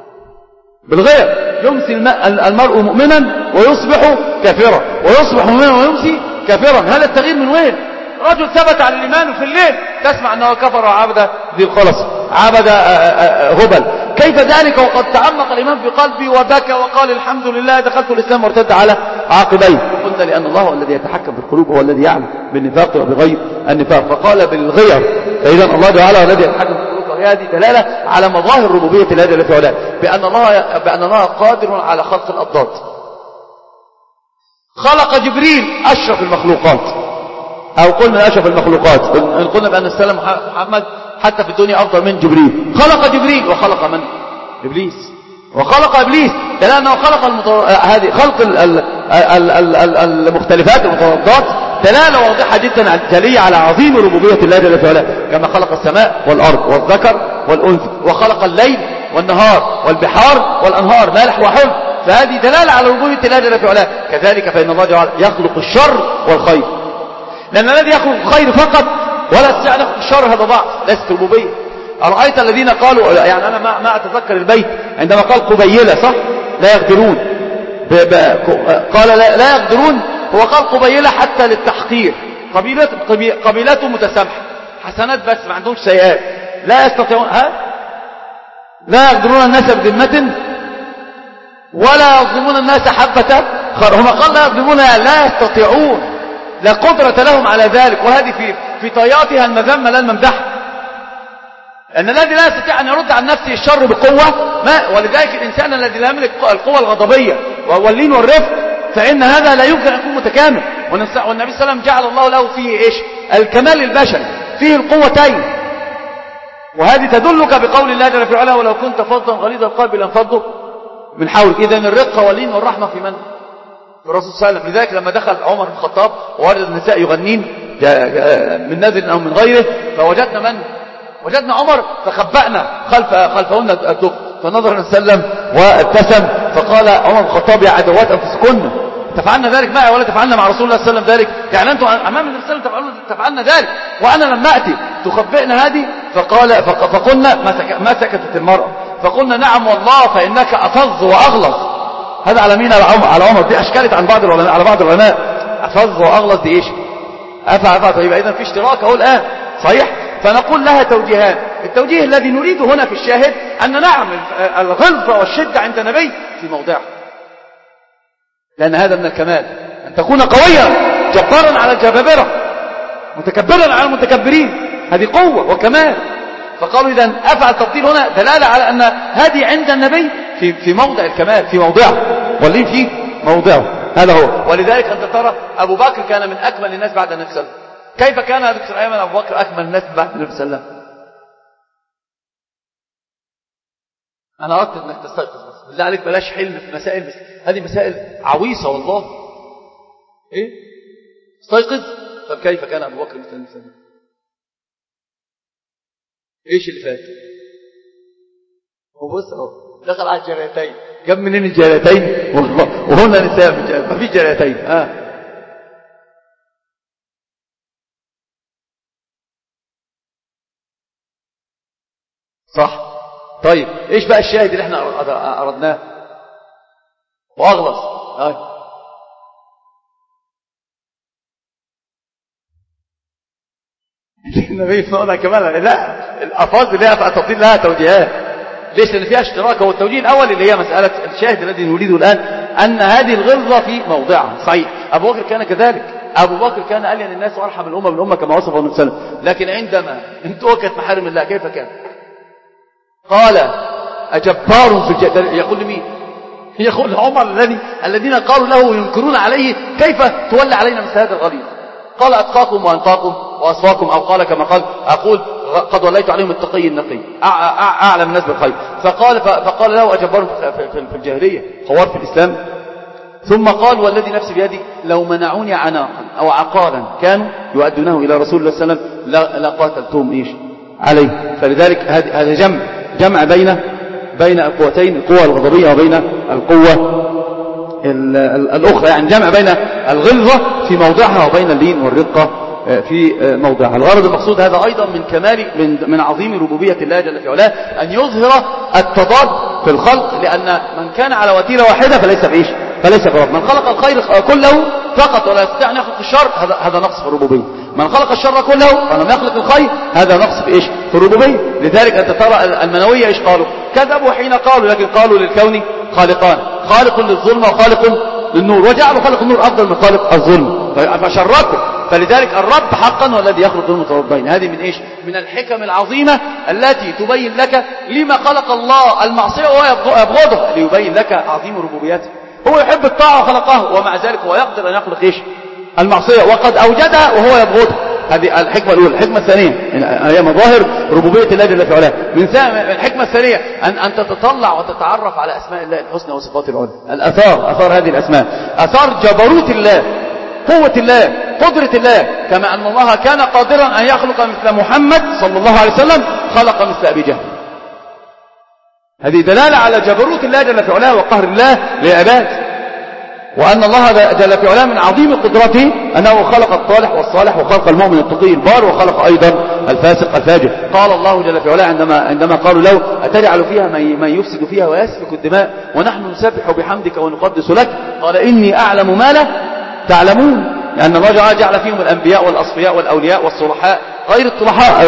بالغير يمسي المرء مؤمنا ويصبح كافرا، ويصبح مؤمنا ويمسي كافرا. هذا التغيير من وين؟ رجل ثبت على الإيمان في الليل تسمع أنه كفر وعبد ذي الخلص، عبد هبل. كيف ذلك وقد تعمق الإيمان في قلبي وبكى وقال: الحمد لله دخلت الإسلام وارتد على عاقبيه؟ قلنا: لأن الله هو الذي يتحكم في القلوب، هو الذي يعلم بالنفاق وبغير النفاق، فقال بالغير. فإذا الله تعالى هو الذي يتحكم في القلوب، وهي هذه دلالة على مظاهر ربوبية الله جل في علاه، بأن الله بأن الله قادر على خلق الأضداد. خلق جبريل أشرف المخلوقات، أو قلنا من أشرف المخلوقات، إن قلنا بأن السلام محمد حتى في الدنيا أفضل من جبريل. خلق جبريل وخلق من؟ إبليس. وخلق إبليس لأنه خلق المطر... هذه خلق ال... ال... ال... ال... ال... المختلفات المتضادات دلالة واضحة جدا جلية على عظيم ربوبية الله جل وعلا، كما خلق السماء والأرض والذكر والأنثى، وخلق الليل والنهار والبحار والأنهار مالح وحلو، فهذه دلالة على ربوبية الله جل وعلا. كذلك فإن الله جل يخلق الشر والخير، لأن الذي يخلق الخير فقط ولا يستطيع أن يخلق الشر هذا ضعف، ليست ربوبية. أرأيت الذين قالوا، يعني أنا ما, ما أتذكر البيت عندما قال قبيلة صح لا يقدرون، ب... ب... قال لا, لا يقدرون، هو قال قبيلة حتى للتحقير، قبيلة قبيلته متسامحة، حسنات بس ما عندهمش سيئات، لا يستطيعون ها لا يقدرون الناس بذمة ولا يظلمون الناس حبة خير. هم قال لا يظلمون، لا يستطيعون، لا قدرة لهم على ذلك، وهذه في في طياتها المذمة لا الممدح. أن الذي لا يستطيع أن يرد عن نفسه الشر بقوة ما، ولذلك الإنسان الذي لا يملك القوة الغضبية واللين والرفق فإن هذا لا يمكن أن يكون متكامل. والنبي صلى الله عليه وسلم جعل الله له فيه إيش؟ الكمال البشري، فيه القوتين. وهذه تدلك بقول الله جل وعلا: ولو كنت فظا غليظ القلب لانفضوا من حولك. إذن الرقة واللين والرحمة في من؟ في الرسول صلى الله عليه وسلم. لذلك لما دخل عمر بن الخطاب ووجد النساء يغنين من نذر أو من غيره، فوجدنا من؟ وجدنا عمر، فخبأنا خلف خلفهن الدب، فنظر النبي صلى الله عليه وسلم وابتسم فقال عمر بن الخطاب يا عدوات أنفسكن تفعلنا ذلك معي ولا تفعلنا مع رسول الله صلى الله عليه وسلم ذلك؟ يعني أنتم أمام النبي صلى الله عليه وسلم تفعلنا ذلك وأنا لما أتي تخبئنا هذه؟ فقال فقلنا ما سكتت المرأة، فقلنا نعم والله فإنك أفظ وأغلظ. هذا على مين؟ على عمر. دي أشكلت عن بعض العلماء على بعض العلماء أفظ وأغلظ دي إيش؟ أفع أفع. طيب إذن في اشتراك أهو الآن صحيح. فنقول لها توجيهان. التوجيه الذي نريده هنا في الشاهد أن نعم الغلظة والشدة عند النبي في موضعه، لأن هذا من الكمال أن تكون قويا جبارا على الجبابرة متكبرا على المتكبرين، هذه قوة وكمال. فقالوا إذن أفعل تفضيل هنا دلالة على أن هذه عند النبي في في موضع الكمال، في موضعه، واللين في موضعه، هذا هو. ولذلك أنت ترى أبو بكر كان من أكمل الناس بعد النبي صلى الله عليه وسلم. كيف كان يا دكتور أيمن أبو بكر أكمل الناس بعد النبي صلى الله عليه وسلم؟ أنا أردت أنك تستيقظ بس بالله عليك، بلاش حلم في مسائل بس. هذه مسائل عويصة والله. إيه؟ استيقظ. طب كيف كان أبو بكر مثل النبي صلى الله عليه وسلم؟ إيش اللي فات؟ هو بص أهو دخل على الجريتين، جاب منين الجريتين؟ وهنا نساء ما في جريتين. آه صح. طيب ايش بقى الشاهد اللي احنا اردناه؟ واغلظ. هاي النبي في موضع كمان. لا الافاظ اللي هي في تفضيل لها توجيهات. ليش؟ لان فيها اشتراك. هو التوجيه الاول اللي هي مساله الشاهد الذي نريده الان ان هذه الغلظه في موضعها صحيح. ابو بكر كان كذلك. أبو بكر كان ألين الناس وأرحم الأمة بالأمة كما وصفه النبي صلى الله عليه وسلم. لكن عندما انتهكت محارم الله كيف كان؟ قال أجبار في الجدل. يقول لمين؟ يقول عمر الذي الذين قالوا له وينكرون عليه كيف تولى علينا مثل هذا الغليظ؟ قال أتقاكم وأنقاكم وأصفاكم، أو قال كما قال أقول قد وليت عليهم التقي النقي أعلم الناس بالخير. فقال فقال له أجبار في الجاهلية خوار في الإسلام. ثم قال والذي نفسي بيدي لو منعوني عناقا أو عقالا كانوا يؤدونه إلى رسول الله صلى الله عليه وسلم لقاتلتهم إيش عليه. فلذلك هذا جمع جمع بين بين القوتين، القوة الغضبية وبين القوة الأخرى، يعني جمع بين الغلظة في موضعها وبين اللين والرقة في موضعها. الغرض المقصود هذا أيضا من كمال من من عظيم ربوبية الله جل في علاه أن يظهر التضاد في الخلق، لأن من كان على وتيرة واحدة فليس بعيش فليس برب. من خلق الخير كله فقط ولا يستطيع أن يخلق الشر هذا هذا نقص في الربوبية. من خلق الشر كله ولم يخلق الخير هذا نقص في إيش؟ في الربوبية. لذلك أنت ترى المنوية إيش قالوا؟ كذبوا حين قالوا، لكن قالوا للكون خالقان، خالق للظلم وخالق للنور، وجعلوا خالق النور أفضل من خالق الظلم فشركوا. فلذلك الرب حقا والذي يخلق المتربين. هذه من إيش؟ من الحكم العظيمة التي تبين لك لما خلق الله المعصية وهو يبغضها، ليبين لك عظيم ربوبيته. هو يحب الطاعة وخلقه، ومع ذلك هو يقدر أن يخلق إيش؟ المعصية، وقد أوجدها وهو يبغضها. هذه الحكمة الأولى. الحكمة الثانية هي مظاهر ربوبية الله جل في علاه. من الحكمة الثانية أن أن تتطلع وتتعرف على أسماء الله الحسنى وصفاته العلى. الآثار، آثار هذه الأسماء، آثار جبروت الله، قوة الله، قدرة الله. كما أن الله كان قادرا أن يخلق مثل محمد صلى الله عليه وسلم خلق مثل أبي جهل. هذه دلالة على جبروت الله جل في علاه وقهر الله لعباده، وأن الله جل في علاه من عظيم قدرته أنه خلق الطالح والصالح وخلق المؤمن التقي البار وخلق أيضا الفاسق الفاجر. قال الله جل في علاه عندما عندما قالوا له أتجعل فيها من يفسد فيها ويسفك الدماء ونحن نسبح بحمدك ونقدس لك قال إني أعلم ما لا تعلمون. لأن الله جعل فيهم الأنبياء والأصفياء والأولياء والصلحاء غير الطلحاء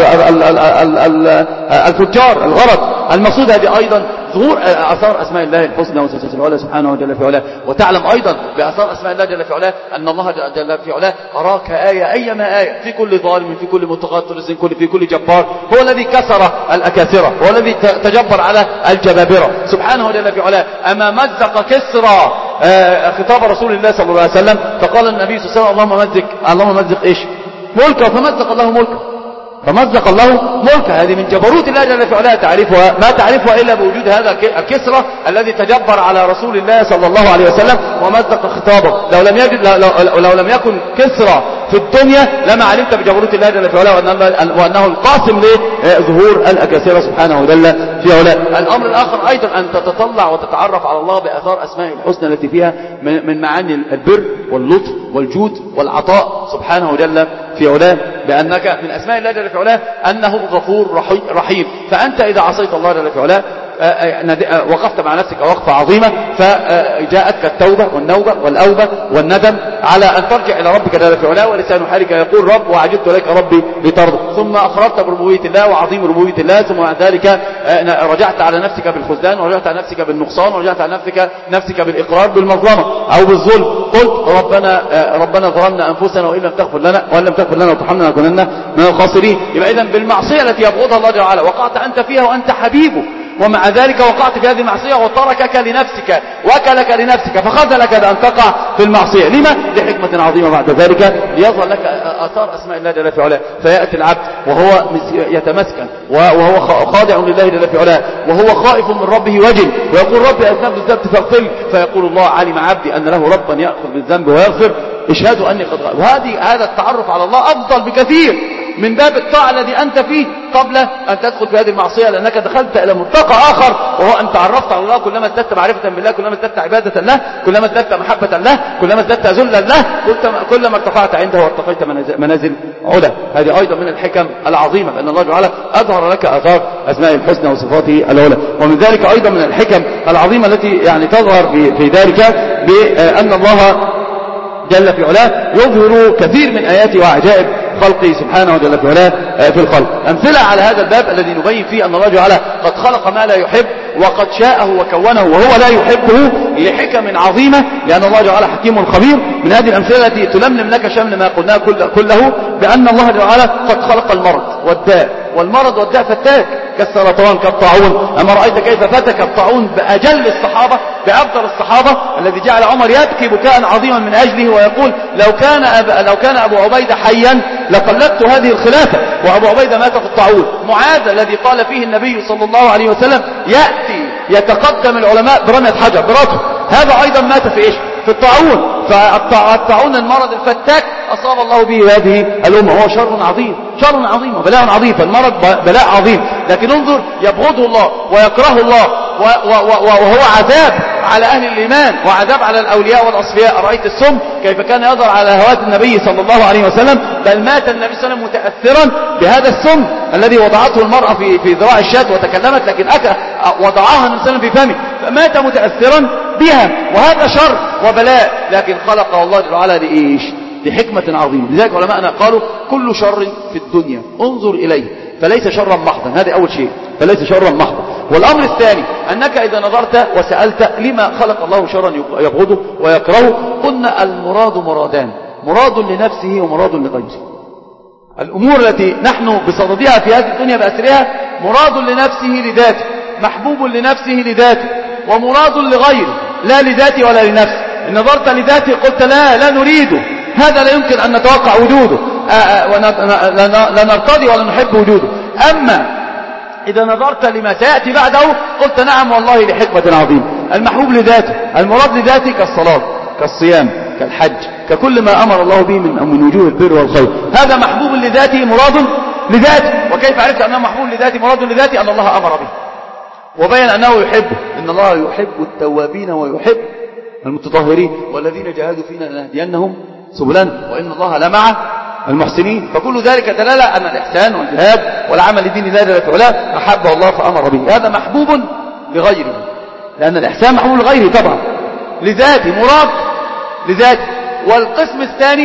الفجار. الغرض المقصود هذه أيضا ظهور أثار أسماء الله الحسنى وصفاته العلى سبحانه جل في علاه. وتعلم أيضا بأثار أسماء الله جل في علاه أن الله جل في علاه أراك آية أيما آية في كل ظالم، في كل متغطرس، في كل جبار. هو الذي كسر الأكاسرة، هو الذي تجبر على الجبابرة سبحانه جل في علاه. أما مزق كسرى خطاب رسول الله صلى الله عليه وسلم فقال النبي صلى الله عليه وسلم اللهم مزق اللهم مزق إيش؟ ملكه، فمزق الله ملكه. فمزق الله ملكه. هذه من جبروت الله جل في علاه، تعرفها ما تعرفها إلا بوجود هذا الكسرى الذي تجبر على رسول الله صلى الله عليه وسلم ومزق خطابه. لو لم يجد لو, لو, لو لم يكن كسرى في الدنيا لما علمت بجبروت الله جل في علاه وأنه القاسم لظهور الأكاسرة سبحانه وجل في علاه. الأمر الآخر أيضا أن تتطلع وتتعرف على الله بآثار أسماء الحسنى التي فيها من معاني البر واللطف والجود والعطاء سبحانه وجل في علاه، بأنك من أسماء الله جل في علاه أنه غفور رحيم. فأنت إذا عصيت الله جل في علاه وقفت مع نفسك وقفة عظيمة، فجاءتك التوبة والنوبة والأوبة والندم على أن ترجع إلى ربك جل في علاه، ولسان حالك يقول رب وعجبت لك ربي لترضى، ثم أخرجت بربوبية الله وعظيم ربوبية الله، ثم بعد ذلك رجعت على نفسك بالخذلان، ورجعت على نفسك بالنقصان، ورجعت على نفسك نفسك بالإقرار بالمظلمة أو بالظلم. قلت ربنا ربنا ظلمنا أنفسنا وإن لم تغفر لنا وإن لم تغفر لنا وترحمنا لنكونن من الخاسرين. يبقى إذن بالمعصية التي يبغضها الله جل وعلا وقعت أنت فيها وأنت حبيبه، ومع ذلك وقعت في هذه المعصية وتركك لنفسك وكلك لنفسك فخذلك أن تقع في المعصية. لما؟ لحكمة عظيمة بعد ذلك ليظهر لك آثار أسماء الله جل في علاه. فيأتي العبد وهو يتمسكن وهو خاضع لله جل في علاه وهو خائف من ربه وجل ويقول ربي أذنبت الذنب فاغفر، فيقول الله علم عبدي أن له ربا يأخذ بالذنب ويغفر اشهدوا أني قد غفرت. وهذه هذا التعرف على الله أفضل بكثير من باب الطاعة الذي أنت فيه قبل أن تدخل في هذه المعصية، لأنك دخلت إلى مرتقى آخر وهو أن تعرفت على الله. كلما ازددت معرفة بالله، كلما ازددت عبادة له، كلما ازددت محبة له، كلما ازددت ذلا له، كلما ارتفعت عنده وارتقيت منازل علا. هذه أيضا من الحكم العظيمة، لأن الله تعالى أظهر لك آثار أسماء الحسنى وصفاته العلى. ومن ذلك أيضا من الحكم العظيمة التي يعني تظهر في ذلك بأن الله جل في علاه يظهر كثير من آياته وعجائب خلقه سبحانه وجل في علاه في الخلق. أمثلة على هذا الباب الذي نبين فيه أن الله تعالى قد خلق ما لا يحب وقد شاءه وكونه وهو لا يحبه لحكم عظيمة، لأن الله تعالى حكيم خبير. من هذه الأمثلة التي تلملم لك شمل ما قلناه كله بأن الله تعالى قد خلق المرض والداء، والمرض والداء فتاك كالسرطان كالطاعون. أما رأيت كيف فتك الطاعون بأجل الصحابة بأفضل الصحابة الذي جعل عمر يبكي بكاء عظيما من أجله ويقول لو كان أب... لو كان أبو عبيدة حيا لقلدت هذه الخلافة، وأبو عبيدة مات في الطاعون. معاذ الذي قال فيه النبي صلى الله عليه وسلم يأتي يتقدم العلماء برمية حجر برأسه، هذا أيضا مات في إيش؟ في الطاعون. فالطاعون المرض الفتاك أصاب الله به هذه الأمة، هو شر عظيم شر عظيم وبلاء عظيم. فالمرض بلاء عظيم، لكن انظر يبغضه الله ويكرهه الله وهو عذاب على أهل الإيمان وعذاب على الأولياء والأصفياء. رأيت السم كيف كان يظهر على هوات النبي صلى الله عليه وسلم، بل مات النبي صلى الله عليه وسلم متأثرا بهذا السم الذي وضعته المرأة في في ذراع الشاة وتكلمت، لكن أكل وضعها النبي صلى الله عليه وسلم في فمه فمات متأثرا بها، وهذا شر وبلاء. لكن خلقه الله جل وعلا لإيش؟ لحكمة عظيمة. لذلك علماءنا قالوا كل شر في الدنيا انظر إليه فليس شرا محضا، هذا أول شيء، فليس شرا محضا. والأمر الثاني أنك إذا نظرت وسألت لما خلق الله شرا يبغضه ويكرهه، قلنا المراد مرادان، مراد لنفسه ومراد لغيره. الأمور التي نحن بصددها في هذه الدنيا بأسرها مراد لنفسه لذاته، محبوب لنفسه لذاته، ومراد لغيره لا لذاته ولا لنفسه. إن نظرت لذاته قلت لا لا نريده، هذا لا يمكن أن نتوقع وجوده لا نرتضي ولا نحب وجوده. أما إذا نظرت لما سيأتي بعده قلت نعم والله لحكمة عظيمة. المحبوب لذاته، المراد لذاته كالصلاة كالصيام كالحج ككل ما أمر الله به من من وجوه البر والخير، هذا محبوب لذاته مراد لذاته. وكيف عرفت أنه محبوب لذاته مراد لذاته؟ أن الله أمر به وبين أنه يحبه. إن الله يحب التوابين ويحب المتطهرين والذين جاهدوا فينا لنهدينهم سبلنا وإن الله لمع المحسنين. فكل ذلك دلالة أن الإحسان والجهاد والعمل لدين الله جل وعلا أحبه الله فأمر به، هذا محبوب لغيره، لأن الإحسان محبوب لغيره طبعا، لذاته مراد لذاته. والقسم الثاني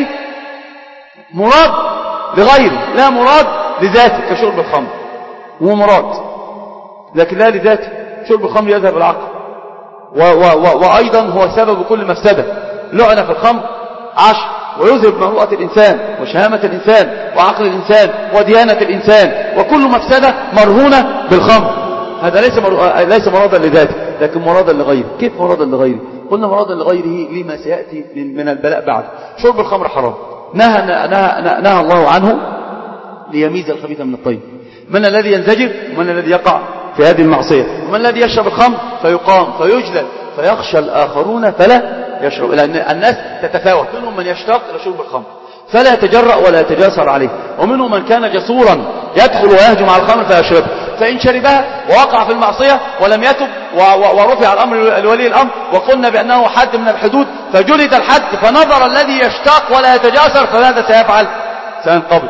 مراد لغيره لا مراد لذاته، كشرب الخمر هو مراد لكن لا لذاته. شرب الخمر يذهب العقل و و و وأيضا هو سبب كل مفسدة. لعنة في الخمر عشر، ويذهب مروءة الإنسان وشهامة الإنسان وعقل الإنسان وديانة الإنسان، وكل مفسدة مرهونة بالخمر. هذا ليس ليس مرادا لذاته لكن مرادا لغيره. كيف مرادا لغيره؟ قلنا مرادا لغيره لما سيأتي من البلاء بعد. شرب الخمر حرام، نهى, نهى, نهى, نهى الله عنه ليميز الخبيث من الطيب. من الذي ينزجر ومن الذي يقع في هذه المعصية، ومن الذي يشرب الخمر فيقام فيجلد فيخشى الآخرون فلا يشرب، لأن الناس تتفاوت، منهم من يشتاق إلى شرب الخمر فلا يتجرأ ولا يتجاسر عليه، ومنهم من كان جسورا يدخل ويهجم على الخمر فيشربها، فإن شربها ووقع في المعصية ولم يتب ورفع الأمر لولي الأمر وقلنا بأنه حد من الحدود فجلد الحد، فنظر الذي يشتاق ولا يتجاسر فماذا سيفعل؟ سينقبض.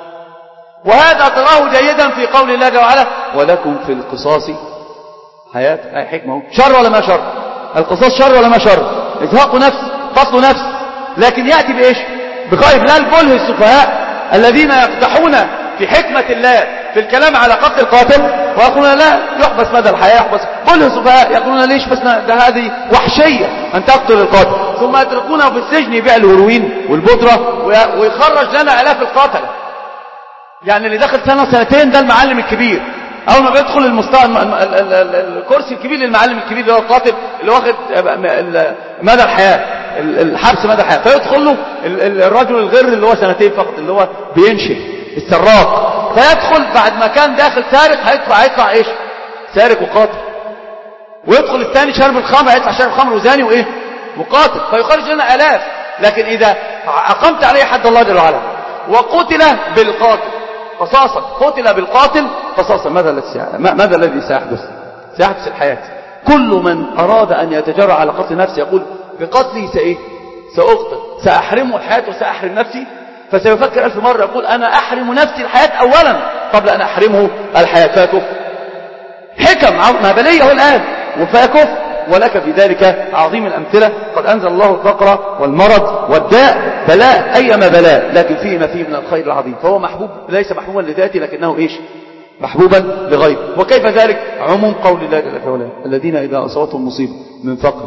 وهذا تراه جيدا في قول الله جل وعلا ولكم في القصاص حياة. أي حكمة، شر ولا ما شر؟ القصاص شر ولا ما شر؟ إزهاق نفس، فصل نفس، لكن يأتي بإيش؟ بخير. لا البله السفهاء الذين يقدحون في حكمة الله في الكلام على قتل القاتل ويقولون لا يحبس مدى الحياة، يحبس. بله السفهاء يقولون ليش بس ده هذه وحشية أن تقتل القاتل، ثم يتركونه في السجن يبيع الهيروين والبودرة ويخرج لنا آلاف القاتل. يعني اللي داخل سنة سنتين ده المعلم الكبير، أول ما بيدخل المستوى الكرسي الكبير للمعلم الكبير اللي هو القاتل اللي واخد مدى الحياة، الحبس مدى الحياة، فيدخل له الرجل الغير اللي هو سنتين فقط اللي هو بينشئ السراق، فيدخل بعد ما كان داخل سارق هيدفع هيدفع ايش؟ سارق وقاتل. ويدخل الثاني شارب الخمر هيدفع شارب خمر وزاني وايه؟ وقاتل، فيخرج لنا آلاف. لكن إذا أقمت عليه حد الله جل وعلا وقتل بالقاتل قصاصا، قتل بالقاتل قصاصا، ماذا الذي ماذا الذي سيحدث؟ سيحدث الحياة. كل من أراد أن يتجرأ على قتل نفسه يقول بقتلي سإيه؟ سأقتل، سأحرمه الحياة وسأحرم نفسي، فسيفكر ألف مرة يقول أنا أحرم نفسي الحياة أولا قبل أن أحرمه الحياة، فيكف. حكم ما بليه الآن وفيكف، ولك في ذلك عظيم الأمثلة. قد أنزل الله الفقر والمرض والداء بلاء أيما بلاء، لكن فيه ما فيه من الخير العظيم، فهو محبوب ليس محبوبا لذاته لكنه إيش؟ محبوبا لغيره. وكيف ذلك؟ عموم قول الله جل وعلا الذين إذا أصابتهم مصيبة من فقر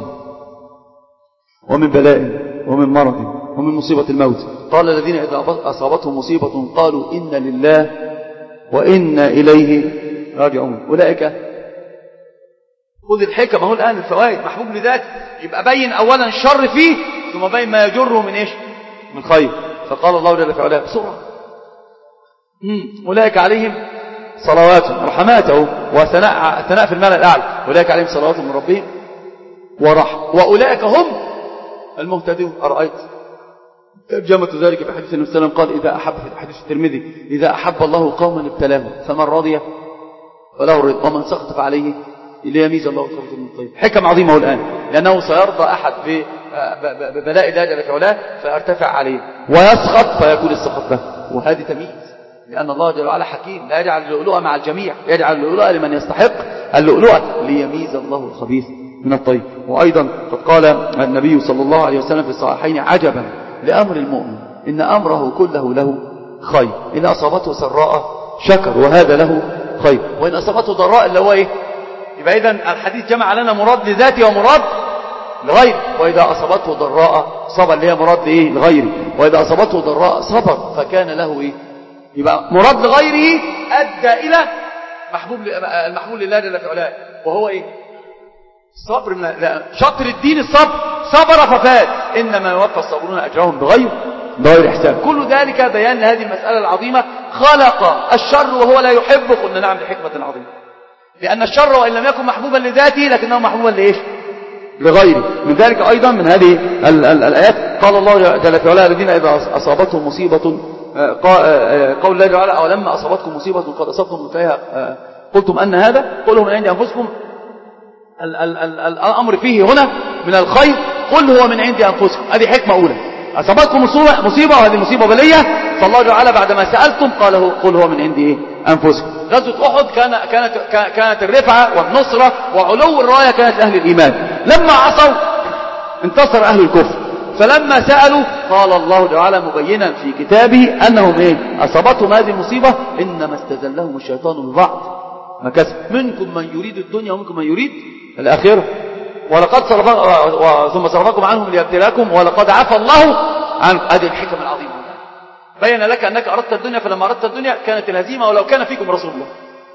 ومن بلاء ومن مرض ومن مصيبة الموت قال الذين إذا أصابتهم مصيبة قالوا إن لله وإنا إليه راجعون. أولئك خذ الحكم اهو الآن الفوائد، محبوب لذاته، يبقى بين أولا الشر فيه ثم بين ما يجره من إيش؟ من خير. فقال الله جل وعلا بسرعة أولئك عليهم صلوات رحماته وثناء ثناء في الملأ الأعلى، أولئك عليهم صلوات من ربهم ورحمة وأولئك هم المهتدون. أرأيت ترجمة ذلك في حديث النبي صلى الله عليه وسلم قال إذا أحب في حديث الترمذي إذا أحب الله قوما ابتلاهم فمن رضي فله الرضا ومن سخط فعليه ليميز الله الخبيث من الطيب. حكم عظيمة الآن، لأنه سيرضى أحد ببلاء الله جل وعلا فيرتفع عليه ويسخط فيكون السخط له، وهذه تمييز، لأن الله جل وعلا حكيم لا يجعل اللؤلؤة مع الجميع، يجعل اللؤلؤة لمن يستحق اللؤلؤة ليميز الله الخبيث من الطيب. وأيضا قد قال النبي صلى الله عليه وسلم في الصحيحين عجبا لأمر المؤمن إن أمره كله له خير، إن أصابته سراء شكر وهذا له خير، وإن أصابته ضراء اللي هو إيه؟ يبقى إذن الحديث جمع لنا مراد لذاته ومراد لغيره. وإذا أصابته ضراء صبر اللي هي مراد لإيه؟ لغيره، وإذا أصابته ضراء صبر فكان له إيه؟ يبقى مراد لغيره أدى إلى محبوب المحبوب لله جل وعلا، وهو إيه؟ الصبر. من شطر الدين الصبر، صبر ففات، إنما يوفى الصابرون أجرهم بغير بغير حساب. كل ذلك بيان لهذه المسألة العظيمة. خلق الشر وهو لا يحبه، قلنا نعم لحكمة عظيمة، لأن الشر وإن لم يكن محبوبا لذاته لكنه محبوبا لإيش؟ لغيره. من ذلك أيضا من هذه ال ال الآيات قال الله جل وعلا الذين إذا أصابتهم مصيبة قول الله جل وعلا أولما أصابتكم مصيبة قد أصبتم مثلها قلتم أن هذا قلوا من عند أنفسكم. ال ال ال الأمر فيه هنا من الخير قل هو من عند أنفسكم، هذه حكمة أولى. أصابتكم مصيبة وهذه مصيبة بلية، فالله جل بعدما سألتم قال قل هو من عند إيه؟ أنفسكم. غزوة أحد كان كانت كانت الرفعة والنصرة وعلو الراية كانت أهل الإيمان، لما عصوا انتصر أهل الكفر، فلما سألوا قال الله تعالى مبينا في كتابه أنهم إيه؟ أصابتهم هذه المصيبة إنما استزلهم الشيطان ببعض ما كسب، منكم من يريد الدنيا ومنكم من يريد الآخرة ولقد صرف ثم صرفكم عنهم ليبتلاكم ولقد عفى الله عنكم. هذه الحكمة العظيمة بين لك أنك أردت الدنيا، فلما أردت الدنيا كانت الهزيمة ولو كان فيكم رسول الله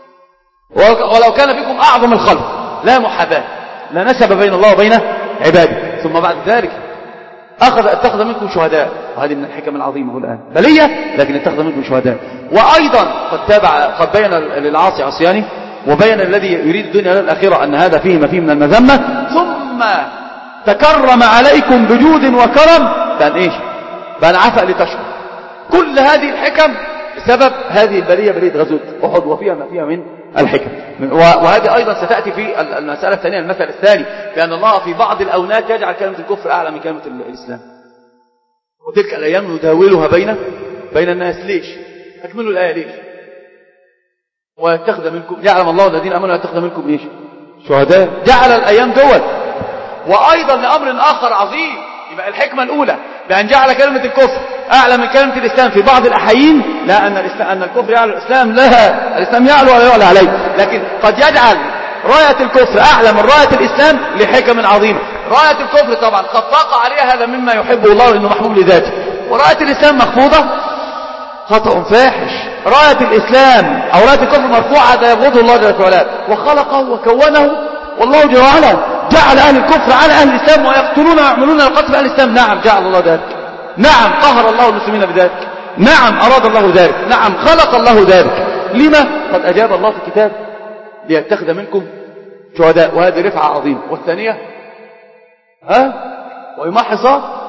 ولو كان فيكم أعظم الخلق، لا محاباة لا نسب بين الله وبين عباده. ثم بعد ذلك أخذ اتخذ منكم شهداء، وهذه من الحكم العظيمة الآن بلية، لكن اتخذ منكم شهداء وأيضا قد تابع قد بين للعاصي عصيانه، وبين الذي يريد الدنيا للآخرة أن هذا فيه ما فيه من المذمة، ثم تكرم عليكم بجود وكرم بأن إيش؟ بأن عفا لتشكر. كل هذه الحكم بسبب هذه البلية، بلية غزوة أحد، وفيها ما فيها من الحكم. وهذه أيضا ستأتي في المسألة الثانية، المثل الثاني، بأن الله في بعض الأونات يجعل كلمة الكفر أعلى من كلمة الإسلام. وتلك الأيام نداولها بين بين الناس. ليش؟ أكملوا الآية ليش؟ ويتخذ منكم، يعلم الله الذين آمنوا يتخذ منكم إيش؟ شهداء. جعل الأيام دول. وأيضا لأمر آخر عظيم، يبقى الحكمة الأولى بأن جعل كلمة الكفر أعلى من كلمة الإسلام في بعض الأحايين، لا أن الإسلام أن الكفر يعلى الإسلام، لا، الإسلام يعلو ولا يعلى عليه، لكن قد يجعل راية الكفر أعلى من راية الإسلام لحكم عظيمة. راية الكفر طبعا قد طاق عليها هذا مما يحبه الله لأنه محبوب لذاته، وراية الإسلام مخفوضة خطأ فاحش. راية الإسلام أو راية الكفر مرفوعة، هذا يبغضه الله جل وعلا، وخلقه وكونه والله جل وعلا جعل أهل الكفر على أهل الإسلام ويقتلون ويعملون القتل أهل الإسلام. نعم جعل الله ذلك، نعم قهر الله المسلمين بذلك، نعم أراد الله ذلك، نعم خلق الله ذلك. لما؟ قد أجاب الله في الكتاب ليتخذ منكم شهداء، وهذه رفعة عظيمة. والثانية ها ويمحص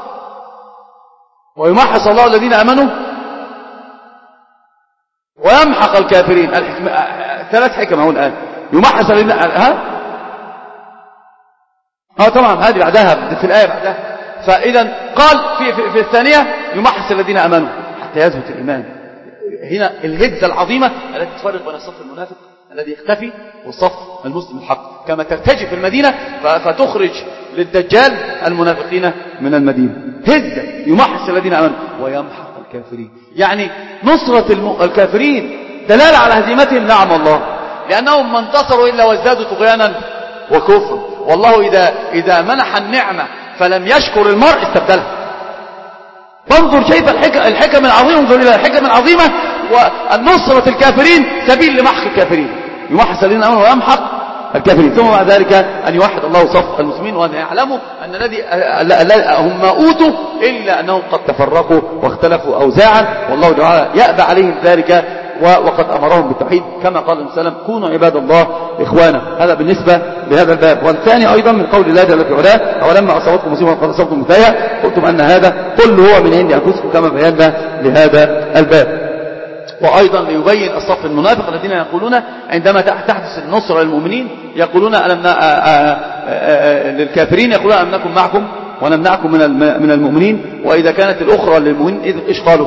ويمحص الله الذين آمنوا ويمحق الكافرين. الحكمة ثلاث حكم هون الآن. يمحص الذين ها ها طبعا هذه بعدها في الآية بعدها. فإذا قال في, في, في الثانية يمحص الذين آمنوا حتى يثبت الإيمان. هنا الهزة العظيمة التي تفرق بين الصف المنافق الذي يختفي والصف المسلم الحق، كما ترتجي في المدينة فتخرج للدجال المنافقين من المدينة. هزة يمحص الذين آمنوا ويمحق الكافرين، يعني نصرة الكافرين دلالة على هزيمتهم. نعم الله، لأنهم ما انتصروا إلا وازدادوا طغيانا وكفر. والله إذا, إذا منح النعمة فلم يشكر المرء استبدلها. فانظر كيف الحكم, الحكم العظيمة، انظر إلى الحكم العظيمة والنصرة الكافرين سبيل لمحق الكافرين. يمحص الذين آمنوا ويمحق الكافرين. ثم بعد ذلك أن يوحد الله صف المسلمين، وأن يعلموا أن الذي هم ما أوتوا إلا أنهم قد تفرقوا واختلفوا أوزاعا، والله تعالى يأبى عليهم ذلك، وقد أمرهم بالتوحيد كما قال النبي صلى الله عليه وسلم كونوا عباد الله إخوانا. هذا بالنسبة لهذا الباب. والثاني أيضا من قول الله جل وعلا أولما أصابتكم مصيبة قد أصبتم مثلها قلتم أن هذا كل هو من عند أنفسكم، كما بينا لهذا الباب. وأيضا ليبين الصف المنافق الذين يقولون عندما تحدث النصر للمؤمنين يقولون ألم للكافرين يقولون ألم نكن معكم ونمنعكم من المؤمنين، وإذا كانت الأخرى للمؤمنين إذ إيش قالوا؟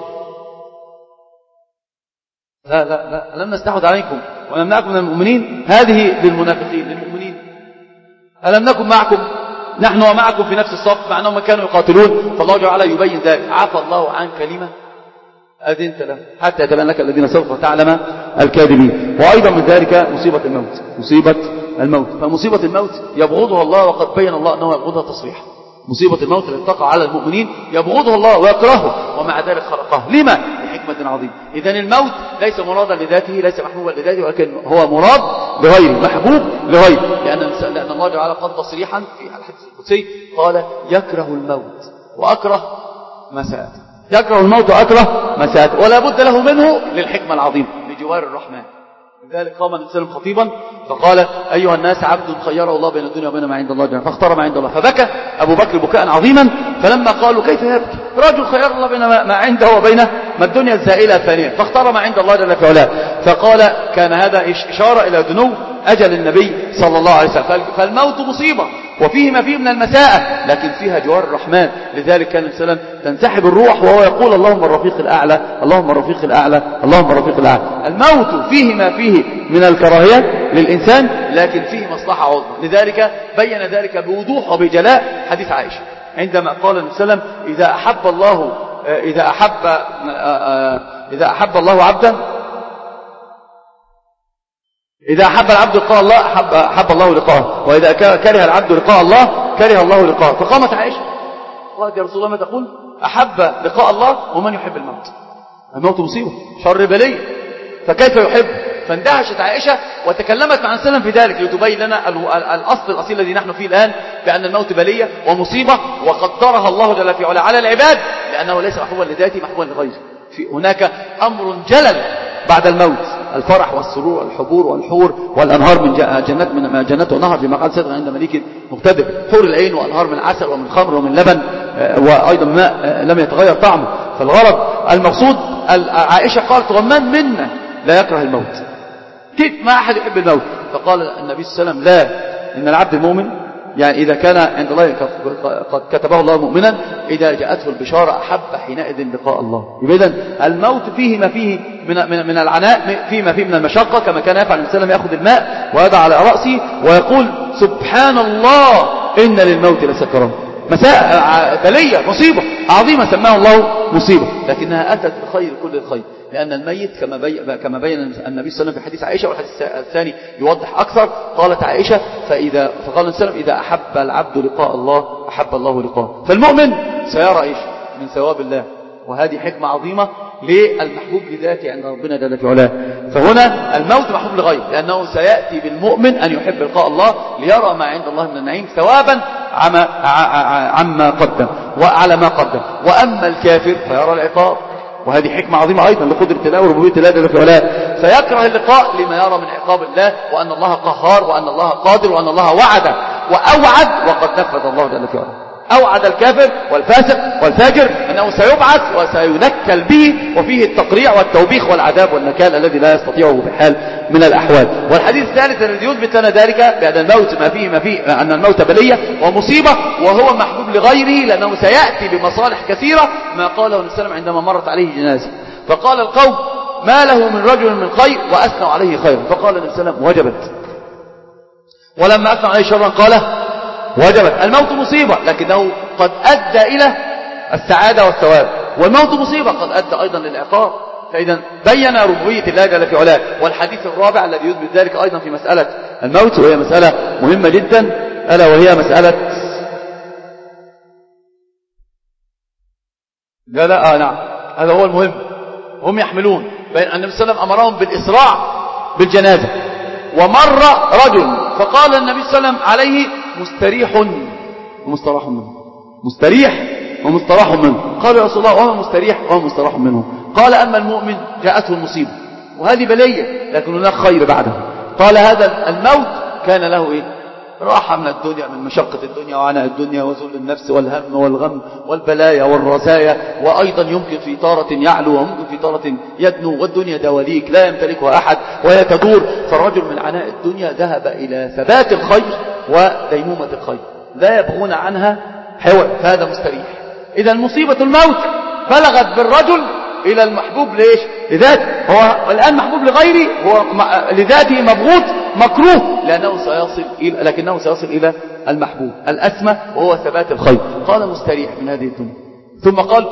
لا لا لا لم نستحوذ عليكم ونمنعكم من المؤمنين. هذه للمنافقين. للمؤمنين ألم نكن معكم، نحن ومعكم في نفس الصف، مع أنهم كانوا يقاتلون. فالله تعالى يبين ذلك. عفى الله عنك لما أذنت له حتى يتبين لك الذين صدقوا وتعلم الكاذبين. وأيضا من ذلك مصيبة الموت. مصيبة الموت فمصيبة الموت يبغضها الله، وقد بين الله أنه يبغضها تصريحا. مصيبة الموت التي تقع على المؤمنين يبغضها الله ويكرهه، ومع ذلك خلقه. لما؟ لحكمة عظيمة. إذن الموت ليس مرادا لذاته، ليس محبوبا لذاته، ولكن هو مراد لغيره، محبوب لغيره. لأن, لأن الله تعالى قال تصريحا في الحديث القدسي قال يكره الموت وأكره مساءته. يكره الموت وأكره مساءته، ولا بد له منه للحكمة العظيمة لجوار الرحمن. لذلك قام النبي صلى الله عليه وسلم خطيبا فقال أيها الناس عبد خيره الله بين الدنيا وبين ما عند الله جل، فاختار ما عند الله. فبكى أبو بكر بكاء عظيما. فلما قالوا كيف يبكي رجل خير الله بين ما عنده وبين ما الدنيا الزائلة الثانية، فاختار ما عند الله جل وعلا. فقال كان هذا إشارة إلى دنو أجل النبي صلى الله عليه وسلم. فالموت مصيبة وفيه ما فيه من المساءة، لكن فيها جوار الرحمن. لذلك كان السلام تنسحب الروح وهو يقول اللهم الرفيق الأعلى، اللهم الرفيق الأعلى، اللهم الرفيق الأعلى. الموت فيه ما فيه من الكراهية للإنسان، لكن فيه مصلحة عظمى. لذلك بين ذلك بوضوح وبجلاء حديث عائشة عندما قال النبي صلى الله عليه وسلم إذا أحب الله إذا أحب إذا أحب الله عبدا إذا أحب العبد لقاء الله أحب, أحب الله لقاءه، وإذا كره العبد لقاء الله كره الله لقاءه. فقامت عائشة قالت يا رسول الله ما تقول؟ أحب لقاء الله ومن يحب الموت. الموت مصيبة شر بلية، فكيف يحب؟ فاندهشت عائشة وتكلمت مع السلام في ذلك لتبين لنا الأصل الأصيل الذي نحن فيه الآن، بأن الموت بلية ومصيبة وقدرها الله جل في علا على العباد، لأنه ليس محبوبا لذاته محبوبا لغيره. في هناك أمر جلل بعد الموت، الفرح والسرور والحبور والحور والأنهار من جنات من جنات ونهر في مقعد صدق عند مليك مقتدر، حور العين وأنهار من عسل ومن خمر ومن لبن وأيضا ماء لم يتغير طعمه. فالغرض المقصود عائشة قالت ومن منا لا يكره الموت، كيف ما أحد يحب الموت؟ فقال النبي صلى الله عليه وسلم لا، إن العبد المؤمن يعني إذا كان عند الله قد كتبه الله مؤمنا إذا جاءته البشارة أحب حينئذ لقاء الله. إذن الموت فيه ما فيه من من من العناء، فيه ما فيه من المشقة، كما كان يفعل النبي صلى الله عليه وسلم يأخذ الماء ويضع على رأسه ويقول سبحان الله إن للموت لسكرات. مساء بلية مصيبة عظيمة سماها الله مصيبة، لكنها أتت بخير كل الخير، لأن الميت كما بي كما بين النبي صلى الله عليه وسلم في حديث عائشة، والحديث الثاني يوضح أكثر. قالت عائشة فإذا فقال النبي صلى الله عليه وسلم إذا أحب العبد لقاء الله أحب الله لقاءه. فالمؤمن سيرى إيش من ثواب الله، وهذه حكمة عظيمة للمحبوب لذاته عند ربنا جل في علاه. فهنا الموت محبوب لغيره، لأنه سيأتي بالمؤمن أن يحب لقاء الله ليرى ما عند الله من النعيم ثوابا عما عما قدم وعلى ما قدم. وأما الكافر فيرى العقاب، وهذه حكمة عظيمة أيضا لقدرة الله وربوبية الله جل في علاه، فيكره اللقاء لما يرى من عقاب الله، وأن الله قهار، وأن الله قادر، وأن الله وعد وأوعد وقد نفذ الله جل في علاه. أوعد الكافر والفاسق والفاجر أنه سيبعث وسينكل به، وفيه التقريع والتوبيخ والعذاب والنكال الذي لا يستطيعه بحال من الأحوال. والحديث الثالث الذي يثبت لنا ذلك بأن الموت ما فيه ما فيه أن الموت بلية ومصيبة، وهو محبوب لغيره لأنه سيأتي بمصالح كثيرة، ما قاله النبي صلى الله عليه وسلم عندما مرت عليه جنازة فقال القوم ما له من رجل من خير وأثنوا عليه خيرا، فقال النبي صلى الله عليه وسلم وجبت، ولما أثنوا عليه شرا قال وجبت. الموت مصيبة لكنه قد أدى إلى السعادة والثواب، والموت مصيبة قد أدى أيضا للعقاب. فإذا بين ربوبية الله جل في علاه. والحديث الرابع الذي يثبت ذلك أيضا في مسألة الموت، وهي مسألة مهمة جدا، ألا وهي مسألة لا لا آه نعم هذا هو المهم. هم يحملون بين النبي صلى الله عليه وسلم أمرهم بالإسراع بالجنازة، ومر رجل فقال النبي صلى الله عليه وسلم عليه مستريح ومستراح منه، مستريح ومستراح منه. قال يا رسول الله وما مستريح وما مستراح منه؟ قال أما المؤمن جاءته المصيبة وهذه بلية لكن هناك خير بعده. قال هذا الموت كان له إيه؟ راحة من الدنيا، من مشقة الدنيا وعناء الدنيا وذل النفس والهم والغم والبلايا والرزايا، وأيضا يمكن في طارة يعلو وممكن في طارة يدنو، والدنيا دواليك لا يمتلكها أحد وهي تدور. فالرجل من عناء الدنيا ذهب إلى ثبات الخير وديمومة الخير لا يبغون عنها حوى، فهذا مستريح. إذا مصيبة الموت بلغت بالرجل إلى المحبوب ليش؟ لذاته. هو الآن محبوب لغيره، هو لذاته مبغوط مكروه لأنه سيصل إلى لكنه سيصل إلى المحبوب الأسمى وهو ثبات الخير. قال مستريح من هذه الدنيا، ثم قال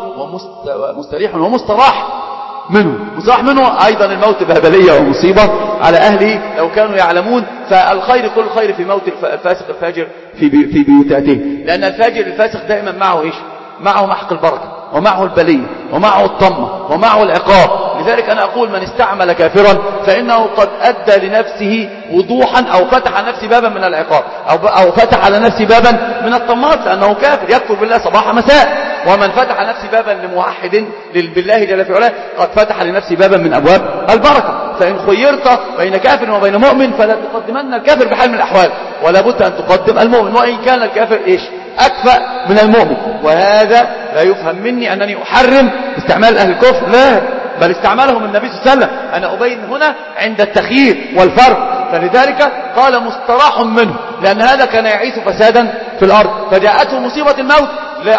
ومستريح ومستراح منه. مستراح منه أيضا الموت بهبلية ومصيبة على أهله لو كانوا يعلمون. فالخير كل خير في موت الفاسق الفاجر في في بيوتاته، لأن الفاجر الفاسق دائما معه إيش؟ معه محق البركة ومعه البلية ومعه الطمة ومعه العقاب. لذلك أنا أقول من استعمل كافرا فإنه قد أدى لنفسه وضوحا أو فتح نفسه بابا من العقاب أو, أو فتح على نفسه بابا من الطمات، لأنه كافر يكفر بالله صباح مساء. ومن فتح نفسه بابا لموحد بالله جل في علاه قد فتح لنفسه بابا من أبواب البركة. فإن خيرت بين كافر وبين مؤمن فلا تقدمن الكافر بحال من الأحوال، ولا بد أن تقدم المؤمن، وإن كان الكافر إيش؟ أكفأ من المؤمن. وهذا لا يفهم مني أنني أحرم استعمال أهل الكفر، لا، بل استعمالهم النبي صلى الله عليه وسلم. أنا أبين هنا عند التخيير والفرق. فلذلك قال مستراح منه، لأن هذا كان يعيث فسادا في الأرض، فجاءته مصيبة الموت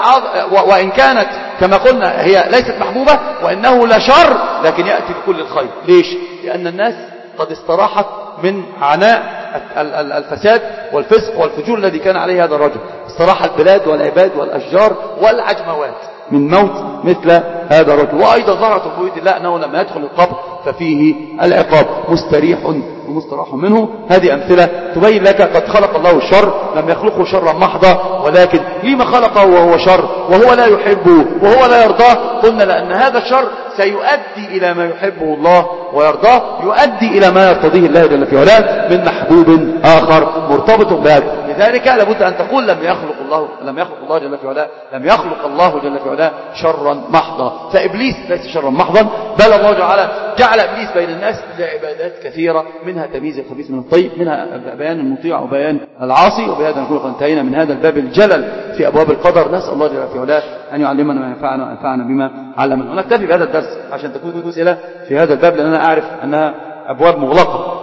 وإن كانت كما قلنا هي ليست محبوبة وإنه لشر، لكن يأتي بكل الخير. ليش؟ لأن الناس قد استراحت من عناء الفساد والفسق والفجور الذي كان عليه هذا الرجل. استراح البلاد والعباد والأشجار والعجموات من موت مثل هذا الرجل. وأيضا ظهرت ربوبية الله أنه لما يدخل القبر ففيه العقاب، مستريح ومستراح منه. هذه أمثلة تبين لك قد خلق الله الشر، لم يخلقه شرا محضا، ولكن لما خلقه وهو شر وهو لا يحبه وهو لا يرضاه؟ قلنا لأن هذا الشر سيؤدي إلى ما يحبه الله ويرضاه، يؤدي إلى ما يرتضيه الله جل في علاه من محبوب آخر مرتبط بهذا. ولذلك لابد أن تقول لم يخلق الله لم يخلق الله جل في علاه لم يخلق الله جل في علاه شرا محضا. فإبليس ليس شرا محضا، بل الله تعالى جعل إبليس بين الناس لعبادات كثيرة، منها تمييز الخبيث من الطيب، منها بيان المطيع وبيان العاصي. وبهذا نكون قد انتهينا من هذا الباب الجلل في أبواب القدر. نسأل الله جل في علاه أن يعلمنا ما ينفعنا وينفعنا بما علمنا. ونكتفي بهذا الدرس عشان تكون أسئلة في هذا الباب، لأن أنا أعرف أنها أبواب مغلقة.